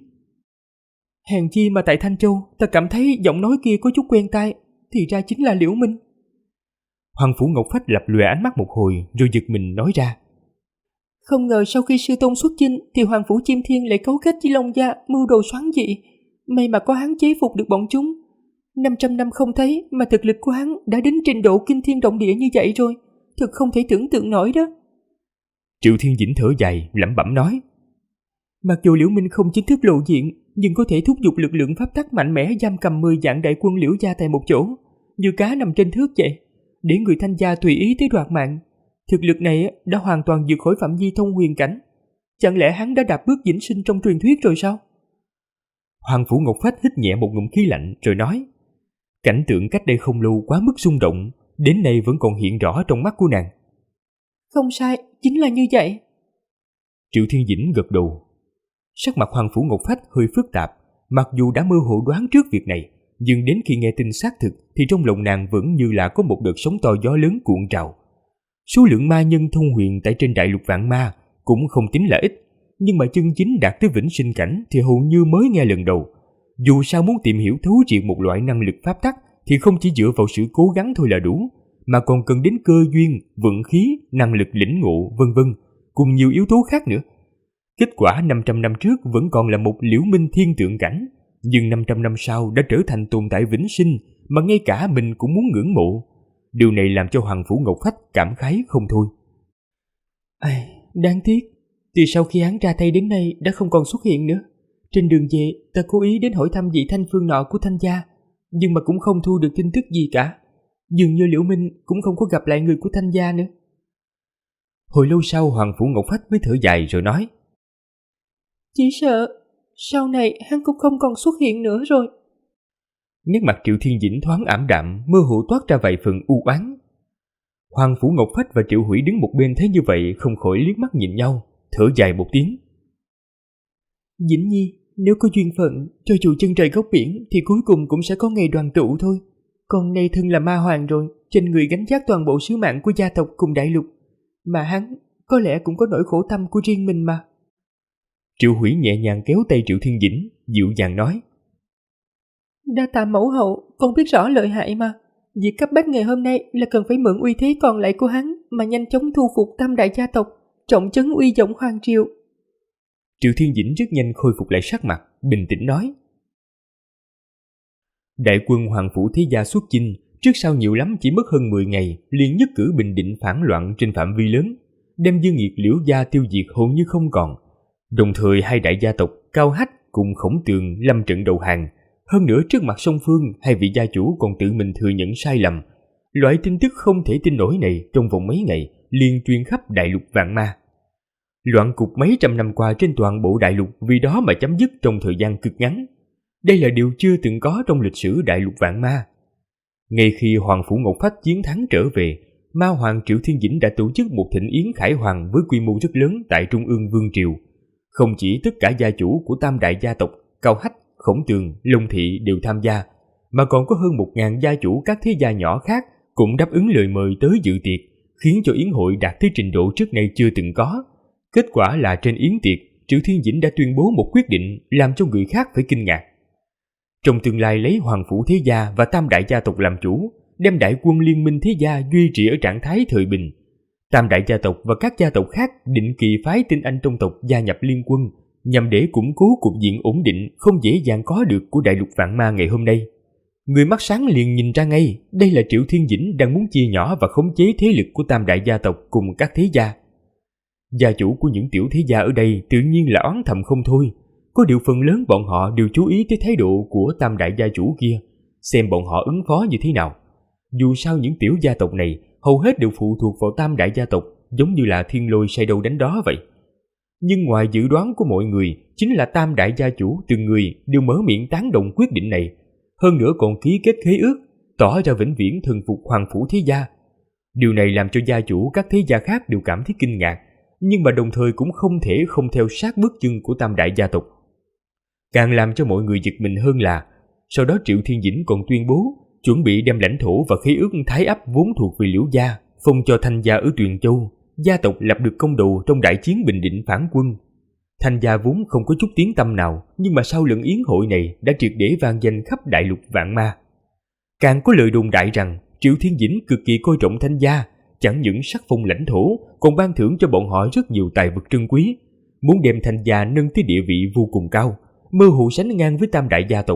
Hèn chi mà tại Thanh Châu ta cảm thấy giọng nói kia có chút quen tai, thì ra chính là Liễu Minh.
Hoàng phủ Ngọc Phách lập lòe ánh mắt một hồi rồi giật mình nói ra.
Không ngờ sau khi sư tôn xuất chinh thì Hoàng phủ Chiêm Thiên lại cấu kết với Long gia mưu đồ xoắn dị. May mà có hắn chế phục được bọn chúng. 500 năm không thấy mà thực lực của hắn đã đến trình độ kinh thiên động địa như vậy rồi, thực không thể tưởng tượng nổi đó.
Triệu Thiên Dĩnh thở dài lẩm bẩm nói.
Mặc dù Liễu Minh không chính thức lộ diện, nhưng có thể thúc giục lực lượng pháp tắc mạnh mẽ giam cầm 10 vạn đại quân Liễu gia tại một chỗ, như cá nằm trên thước vậy, để người Thanh gia tùy ý tới đoạt mạng. Thực lực này đã hoàn toàn vượt khỏi phạm vi thông huyền cảnh. Chẳng lẽ hắn đã đạp bước vĩnh sinh trong truyền thuyết rồi sao?
Hoàng phủ Ngọc Phách hít nhẹ một ngụm khí lạnh rồi nói. Cảnh tượng cách đây không lâu quá mức xung động, đến nay vẫn còn hiện rõ trong mắt của nàng.
Không sai, chính là như vậy.
Triệu Thiên Dĩnh gật đầu. Sắc mặt Hoàng phủ Ngọc Phách hơi phức tạp, mặc dù đã mơ hồ đoán trước việc này, nhưng đến khi nghe tin xác thực thì trong lòng nàng vẫn như là có một đợt sóng to gió lớn cuộn trào. Số lượng ma nhân thông huyền tại trên đại lục Vạn Ma cũng không tính là ít, nhưng mà chân chính đạt tới vĩnh sinh cảnh thì hầu như mới nghe lần đầu. Dù sao muốn tìm hiểu thấu triệt một loại năng lực pháp tắc thì không chỉ dựa vào sự cố gắng thôi là đủ, mà còn cần đến cơ duyên, vận khí, năng lực lĩnh ngộ, vân vân, cùng nhiều yếu tố khác nữa. Kết quả 500 năm trước vẫn còn là một Liễu Minh thiên tượng cảnh, nhưng 500 năm sau đã trở thành tồn tại vĩnh sinh mà ngay cả mình cũng muốn ngưỡng mộ. Điều này làm cho Hoàng phủ Ngọc Phách cảm khái không thôi.
Đáng tiếc, từ sau khi hắn ra tay đến nay đã không còn xuất hiện nữa. Trên đường về, ta cố ý đến hỏi thăm vị Thanh Phương nọ của Thanh gia, nhưng mà cũng không thu được tin tức gì cả. Dường như Liễu Minh cũng không có gặp lại người của Thanh gia nữa.
Hồi lâu sau Hoàng phủ Ngọc Phách mới thở dài rồi nói.
Chỉ sợ sau này hắn cũng không còn xuất hiện nữa rồi.
Nét mặt Triệu Thiên Dĩnh thoáng ảm đạm, mơ hồ toát ra vài phần u oán. Hoàng phủ Ngọc Phách và Triệu Hủy đứng một bên thấy như vậy không khỏi liếc mắt nhìn nhau, thở dài một tiếng.
Dĩnh Nhi, nếu có duyên phận, cho dù chân trời góc biển thì cuối cùng cũng sẽ có ngày đoàn tụ thôi. Còn nay thân là ma hoàng rồi, trên người gánh vác toàn bộ sứ mạng của gia tộc cùng đại lục, mà hắn có lẽ cũng có nỗi khổ tâm của riêng mình mà.
Triệu Hủy nhẹ nhàng kéo tay Triệu Thiên Dĩnh, dịu dàng nói.
Đa tạ mẫu hậu, con biết rõ lợi hại mà. Việc cấp bách ngày hôm nay là cần phải mượn uy thế còn lại của hắn mà nhanh chóng thu phục tam đại gia tộc, trọng trấn uy vọng hoàng triều.
Triệu Thiên Dĩnh rất nhanh khôi phục lại sắc mặt, bình tĩnh nói. Đại quân Hoàng phủ thế gia xuất chinh, trước sau nhiều lắm chỉ mất hơn 10 ngày liền nhất cử bình định phản loạn trên phạm vi lớn, đem Dương Nghiệt Liễu gia tiêu diệt hầu như không còn. Đồng thời hai đại gia tộc Cao Hách cùng Khổng Tường lâm trận đầu hàng, Hơn nữa trước mặt song phương, hai vị gia chủ còn tự mình thừa nhận sai lầm. Loại tin tức không thể tin nổi này trong vòng mấy ngày liền truyền khắp đại lục Vạn Ma. Loạn cục mấy trăm năm qua trên toàn bộ đại lục vì đó mà chấm dứt trong thời gian cực ngắn. Đây là điều chưa từng có trong lịch sử đại lục Vạn Ma. Ngay khi Hoàng Phủ Ngọc Phách chiến thắng trở về, Ma Hoàng Triệu Thiên Dĩnh đã tổ chức một thịnh yến khải hoàng với quy mô rất lớn tại Trung ương Vương Triều. Không chỉ tất cả gia chủ của tam đại gia tộc Cao Hách, Khổng Tường, Long Thị đều tham gia, mà còn có hơn 1000 gia chủ các thế gia nhỏ khác cũng đáp ứng lời mời tới dự tiệc, khiến cho yến hội đạt tới trình độ trước nay chưa từng có. Kết quả là trên yến tiệc, Triệu Thiên Dĩnh đã tuyên bố một quyết định làm cho người khác phải kinh ngạc. Trong tương lai lấy Hoàng Phủ Thế Gia và tam đại gia tộc làm chủ, đem đại quân liên minh thế gia duy trì ở trạng thái thời bình. Tam đại gia tộc và các gia tộc khác định kỳ phái tinh anh trong tộc gia nhập liên quân, nhằm để củng cố cục diện ổn định không dễ dàng có được của đại lục Vạn Ma ngày hôm nay. Người mắt sáng liền nhìn ra ngay, đây là Triệu Thiên Dĩnh đang muốn chia nhỏ và khống chế thế lực của tam đại gia tộc cùng các thế gia. Gia chủ của những tiểu thế gia ở đây tự nhiên là oán thầm không thôi. Có điều phần lớn bọn họ đều chú ý tới thái độ của tam đại gia chủ kia, xem bọn họ ứng phó như thế nào. Dù sao những tiểu gia tộc này hầu hết đều phụ thuộc vào tam đại gia tộc, giống như là thiên lôi say đâu đánh đó vậy. Nhưng ngoài dự đoán của mọi người, chính là tam đại gia chủ từng người đều mở miệng tán đồng quyết định này. Hơn nữa còn ký kết khế ước, tỏ ra vĩnh viễn thần phục Hoàng Phủ Thế Gia. Điều này làm cho gia chủ các thế gia khác đều cảm thấy kinh ngạc, nhưng mà đồng thời cũng không thể không theo sát bước chân của tam đại gia tộc. Càng làm cho mọi người giật mình hơn là, sau đó Triệu Thiên Dĩnh còn tuyên bố chuẩn bị đem lãnh thổ và khế ước Thái Ấp vốn thuộc về Liễu gia, phong cho Thanh gia ở Tuyền Châu, gia tộc lập được công đầu trong đại chiến Bình Định phản quân. Thanh gia vốn không có chút tiếng tăm nào, nhưng mà sau lần yến hội này đã triệt để vang danh khắp đại lục Vạn Ma. Càng có lời đồn đại rằng Triệu Thiên Dĩnh cực kỳ coi trọng Thanh gia, chẳng những sắc phong lãnh thổ, còn ban thưởng cho bọn họ rất nhiều tài vật trân quý, muốn đem Thanh gia nâng tới địa vị vô cùng cao, mơ hồ sánh ngang với tam đại gia tộc.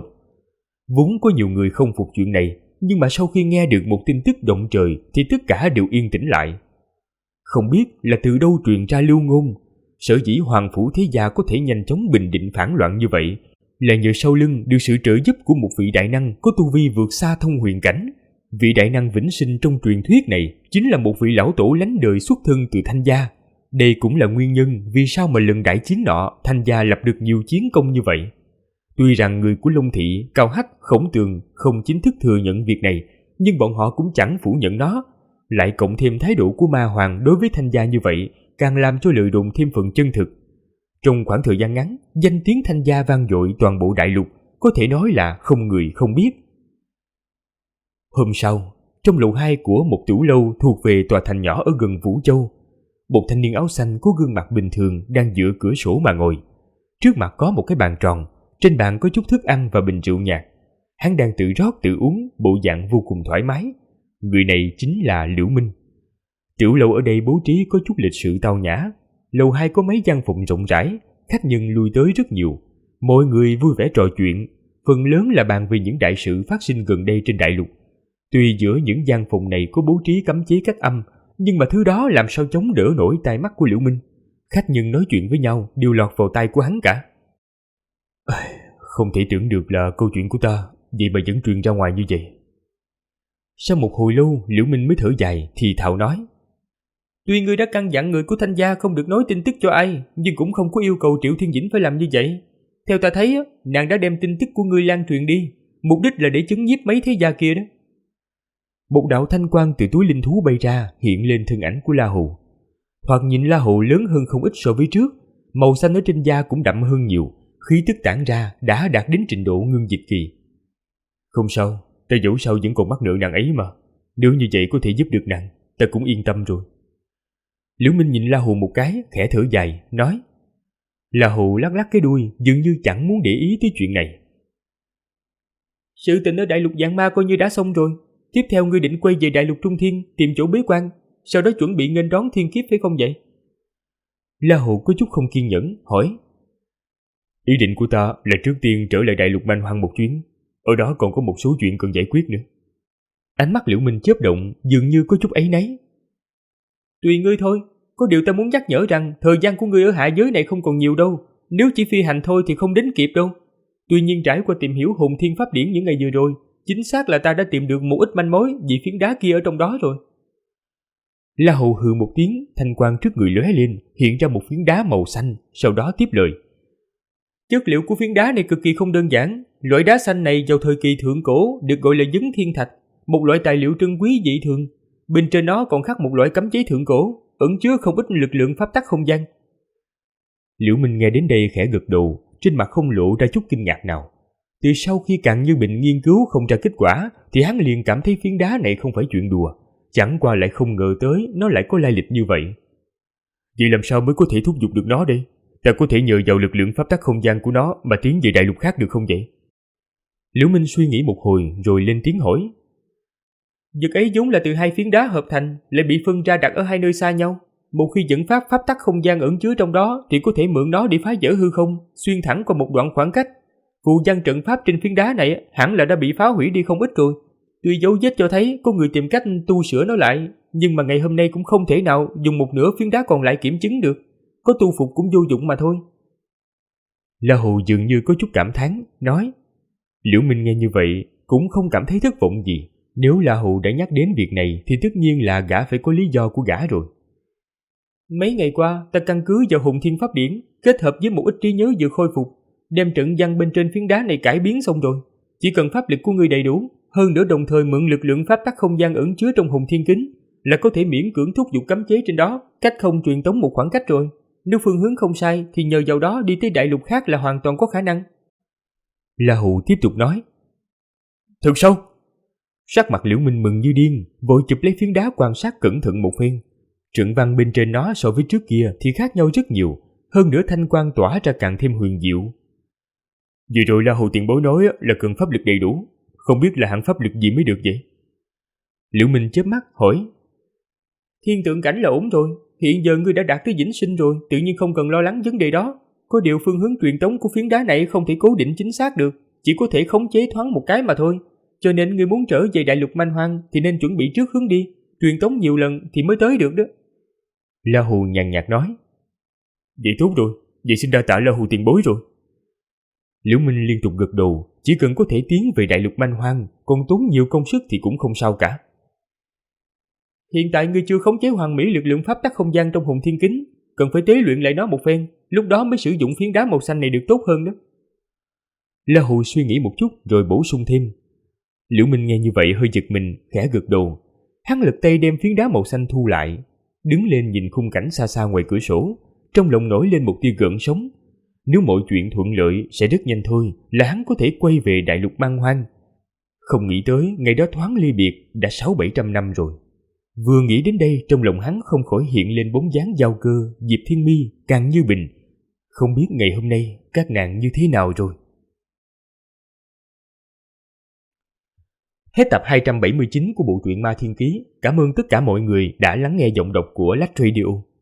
Vốn có nhiều người không phục chuyện này, nhưng mà sau khi nghe được một tin tức động trời thì tất cả đều yên tĩnh lại. Không biết là từ đâu truyền ra lưu ngôn, sở dĩ Hoàng Phủ Thế Gia có thể nhanh chóng bình định phản loạn như vậy là nhờ sau lưng được sự trợ giúp của một vị đại năng có tu vi vượt xa thông huyền cảnh. Vị đại năng vĩnh sinh trong truyền thuyết này chính là một vị lão tổ lánh đời xuất thân từ Thanh gia. Đây cũng là nguyên nhân vì sao mà lần đại chiến nọ Thanh gia lập được nhiều chiến công như vậy. Tuy rằng người của Long Thị, Cao Hách, Khổng Tường không chính thức thừa nhận việc này, nhưng bọn họ cũng chẳng phủ nhận nó. Lại cộng thêm thái độ của Ma Hoàng đối với Thanh gia như vậy, càng làm cho lời đồn thêm phần chân thực. Trong khoảng thời gian ngắn, danh tiếng Thanh gia vang dội toàn bộ đại lục, có thể nói là không người không biết. Hôm sau, trong lầu 2 của một tiểu lâu thuộc về tòa thành nhỏ ở gần Vũ Châu, một thanh niên áo xanh có gương mặt bình thường đang dựa cửa sổ mà ngồi. Trước mặt có một cái bàn tròn, trên bàn có chút thức ăn và bình rượu nhạt. Hắn đang tự rót tự uống, bộ dạng vô cùng thoải mái. Người này chính là Liễu Minh. Tiểu lâu ở đây bố trí có chút lịch sự tao nhã. Lầu 2 có mấy gian phòng rộng rãi, khách nhân lui tới rất nhiều. Mọi người vui vẻ trò chuyện, phần lớn là bàn về những đại sự phát sinh gần đây trên đại lục. Tuy giữa những gian phòng này có bố trí cấm chế cách âm, nhưng mà thứ đó làm sao chống đỡ nổi tai mắt của Liễu Minh. Khách nhân nói chuyện với nhau đều lọt vào tai của hắn cả. Không thể tưởng được là câu chuyện của ta vậy mà vẫn truyền ra ngoài như vậy. Sau một hồi lâu, Liễu Minh mới thở dài thì thào nói: Tuy ngươi đã căn dặn người của Thanh gia không được nói tin tức cho ai, nhưng cũng không có yêu cầu Triệu Thiên Dĩnh phải làm như vậy. Theo ta thấy, nàng đã đem tin tức của ngươi lan truyền đi, mục đích là để chấn nhiếp mấy thế gia kia đó. Một đạo thanh quang từ túi linh thú bay ra, hiện lên thân ảnh của La Hồ. Thoạt nhìn La Hồ lớn hơn không ít so với trước, màu xanh ở trên da cũng đậm hơn nhiều, khí tức tản ra đã đạt đến trình độ ngưng dịch kỳ. Không sao, ta dẫu sao vẫn còn mắc nợ nàng ấy mà. Nếu như vậy có thể giúp được nàng, ta cũng yên tâm rồi. Liễu Minh nhìn La Hồ một cái, khẽ thở dài, nói. La Hồ lắc lắc cái đuôi, dường như chẳng muốn để ý tới chuyện này. Sự tình ở đại lục Vạn Ma coi như đã xong rồi. Tiếp theo ngươi định quay về đại lục Trung Thiên, tìm chỗ bế quan, sau đó chuẩn bị nghênh đón thiên kiếp phải không vậy? La Hồ có chút không kiên nhẫn, hỏi. Ý định của ta là trước tiên trở lại đại lục Man Hoang một chuyến, ở đó còn có một số chuyện cần giải quyết nữa. Ánh mắt Liễu Minh chớp động, dường như có chút áy náy. Tùy ngươi thôi, có điều ta muốn nhắc nhở rằng thời gian của ngươi ở hạ giới này không còn nhiều đâu, nếu chỉ phi hành thôi thì không đến kịp đâu. Tuy nhiên trải qua tìm hiểu hồn thiên pháp điển những ngày vừa rồi, chính xác là ta đã tìm được một ít manh mối vì phiến đá kia ở trong đó rồi. La Hầu hừ một tiếng, thanh quang trước người lóe lên, hiện ra một phiến đá màu xanh, sau đó tiếp lời. Chất liệu của phiến đá này cực kỳ không đơn giản. Loại đá xanh này vào thời kỳ thượng cổ được gọi là vấn thiên thạch, một loại tài liệu trân quý dị thường. Bên trên nó còn khắc một loại cấm chế thượng cổ, ẩn chứa không ít lực lượng pháp tắc không gian. Liễu Minh nghe đến đây khẽ gật đầu, trên mặt không lộ ra chút kinh ngạc nào. Từ sau khi Càn Như Bình nghiên cứu không ra kết quả, thì hắn liền cảm thấy phiến đá này không phải chuyện đùa. Chẳng qua lại không ngờ tới nó lại có lai lịch như vậy. Vậy làm sao mới có thể thúc giục được nó đây? Ta có thể nhờ vào lực lượng pháp tắc không gian của nó mà tiến về đại lục khác được không vậy? Liễu Minh suy nghĩ một hồi rồi lên tiếng hỏi. Vật ấy vốn là từ hai phiến đá hợp thành, lại bị phân ra đặt ở hai nơi xa nhau. Một khi dẫn pháp pháp tắc không gian ẩn chứa trong đó thì có thể mượn nó để phá vỡ hư không, xuyên thẳng qua một đoạn khoảng cách. Phù văn trận pháp trên phiến đá này hẳn là đã bị phá hủy đi không ít rồi. Tuy dấu vết cho thấy có người tìm cách tu sửa nó lại, nhưng mà ngày hôm nay cũng không thể nào dùng một nửa phiến đá còn lại kiểm chứng được. Có tu phục cũng vô dụng mà thôi. La Hầu dường như có chút cảm thán, nói. Liễu Minh nghe như vậy cũng không cảm thấy thất vọng gì. Nếu La Hầu đã nhắc đến việc này thì tất nhiên là gã phải có lý do của gã rồi. Mấy ngày qua ta căn cứ vào hồn thiên pháp điển, kết hợp với một ít trí nhớ vừa khôi phục, đem trận văn bên trên phiến đá này cải biến xong rồi. Chỉ cần pháp lực của ngươi đầy đủ, hơn nữa đồng thời mượn lực lượng pháp tắc không gian ẩn chứa trong hồn thiên kính, là có thể miễn cưỡng thúc giục cấm chế trên đó, cách không truyền tống một khoảng cách rồi. Nếu phương hướng không sai thì nhờ vào đó đi tới đại lục khác là hoàn toàn có khả năng. La Hầu tiếp tục nói. Thật sao? Sắc mặt Liễu Minh mừng như điên, vội chụp lấy phiến đá quan sát cẩn thận một phen. Trận văn bên trên nó so với trước kia thì khác nhau rất nhiều, hơn nữa thanh quang tỏa ra càng thêm huyền diệu. Vừa rồi La Hầu tiền bối nói là cần pháp lực đầy đủ, không biết là hạng pháp lực gì mới được vậy? Liễu Minh chớp mắt hỏi. Thiên tượng cảnh là ổn rồi, hiện giờ ngươi đã đạt tới vĩnh sinh rồi, tự nhiên không cần lo lắng vấn đề đó. Có điều phương hướng truyền tống của phiến đá này không thể cố định chính xác được, chỉ có thể khống chế thoáng một cái mà thôi. Cho nên ngươi muốn trở về đại lục manh hoang thì nên chuẩn bị trước hướng đi, truyền tống nhiều lần thì mới tới được đó. La Hù nhàn nhạt nói. Vậy tốt rồi, vậy xin đa tạ La Hù tiền bối rồi. Liễu Minh liên tục gật đầu, chỉ cần có thể tiến về đại lục manh hoang, còn tốn nhiều công sức thì cũng không sao cả. Hiện tại ngươi chưa khống chế hoàn mỹ lực lượng pháp tắc không gian trong hồn thiên kính, cần phải tế luyện lại nó một phen, lúc đó mới sử dụng phiến đá màu xanh này được tốt hơn đó. La Hù suy nghĩ một chút rồi bổ sung thêm. Liễu Minh nghe như vậy hơi giật mình, khẽ gật đầu. Hắn lật tay đem phiến đá màu xanh thu lại, đứng lên nhìn khung cảnh xa xa ngoài cửa sổ, trong lòng nổi lên một tia gợn sóng. Nếu mọi chuyện thuận lợi sẽ rất nhanh thôi là hắn có thể quay về đại lục man hoang. Không nghĩ tới ngày đó thoáng ly biệt đã 600-700 năm rồi. Vừa nghĩ đến đây trong lòng hắn không khỏi hiện lên bóng dáng Giao Cơ, Diệp Thiên Mi, Càn Như Bình. Không biết ngày hôm nay các nàng như thế nào rồi. Hết tập 279 của bộ truyện Ma Thiên Ký. Cảm ơn tất cả mọi người đã lắng nghe giọng đọc của Lách Radio.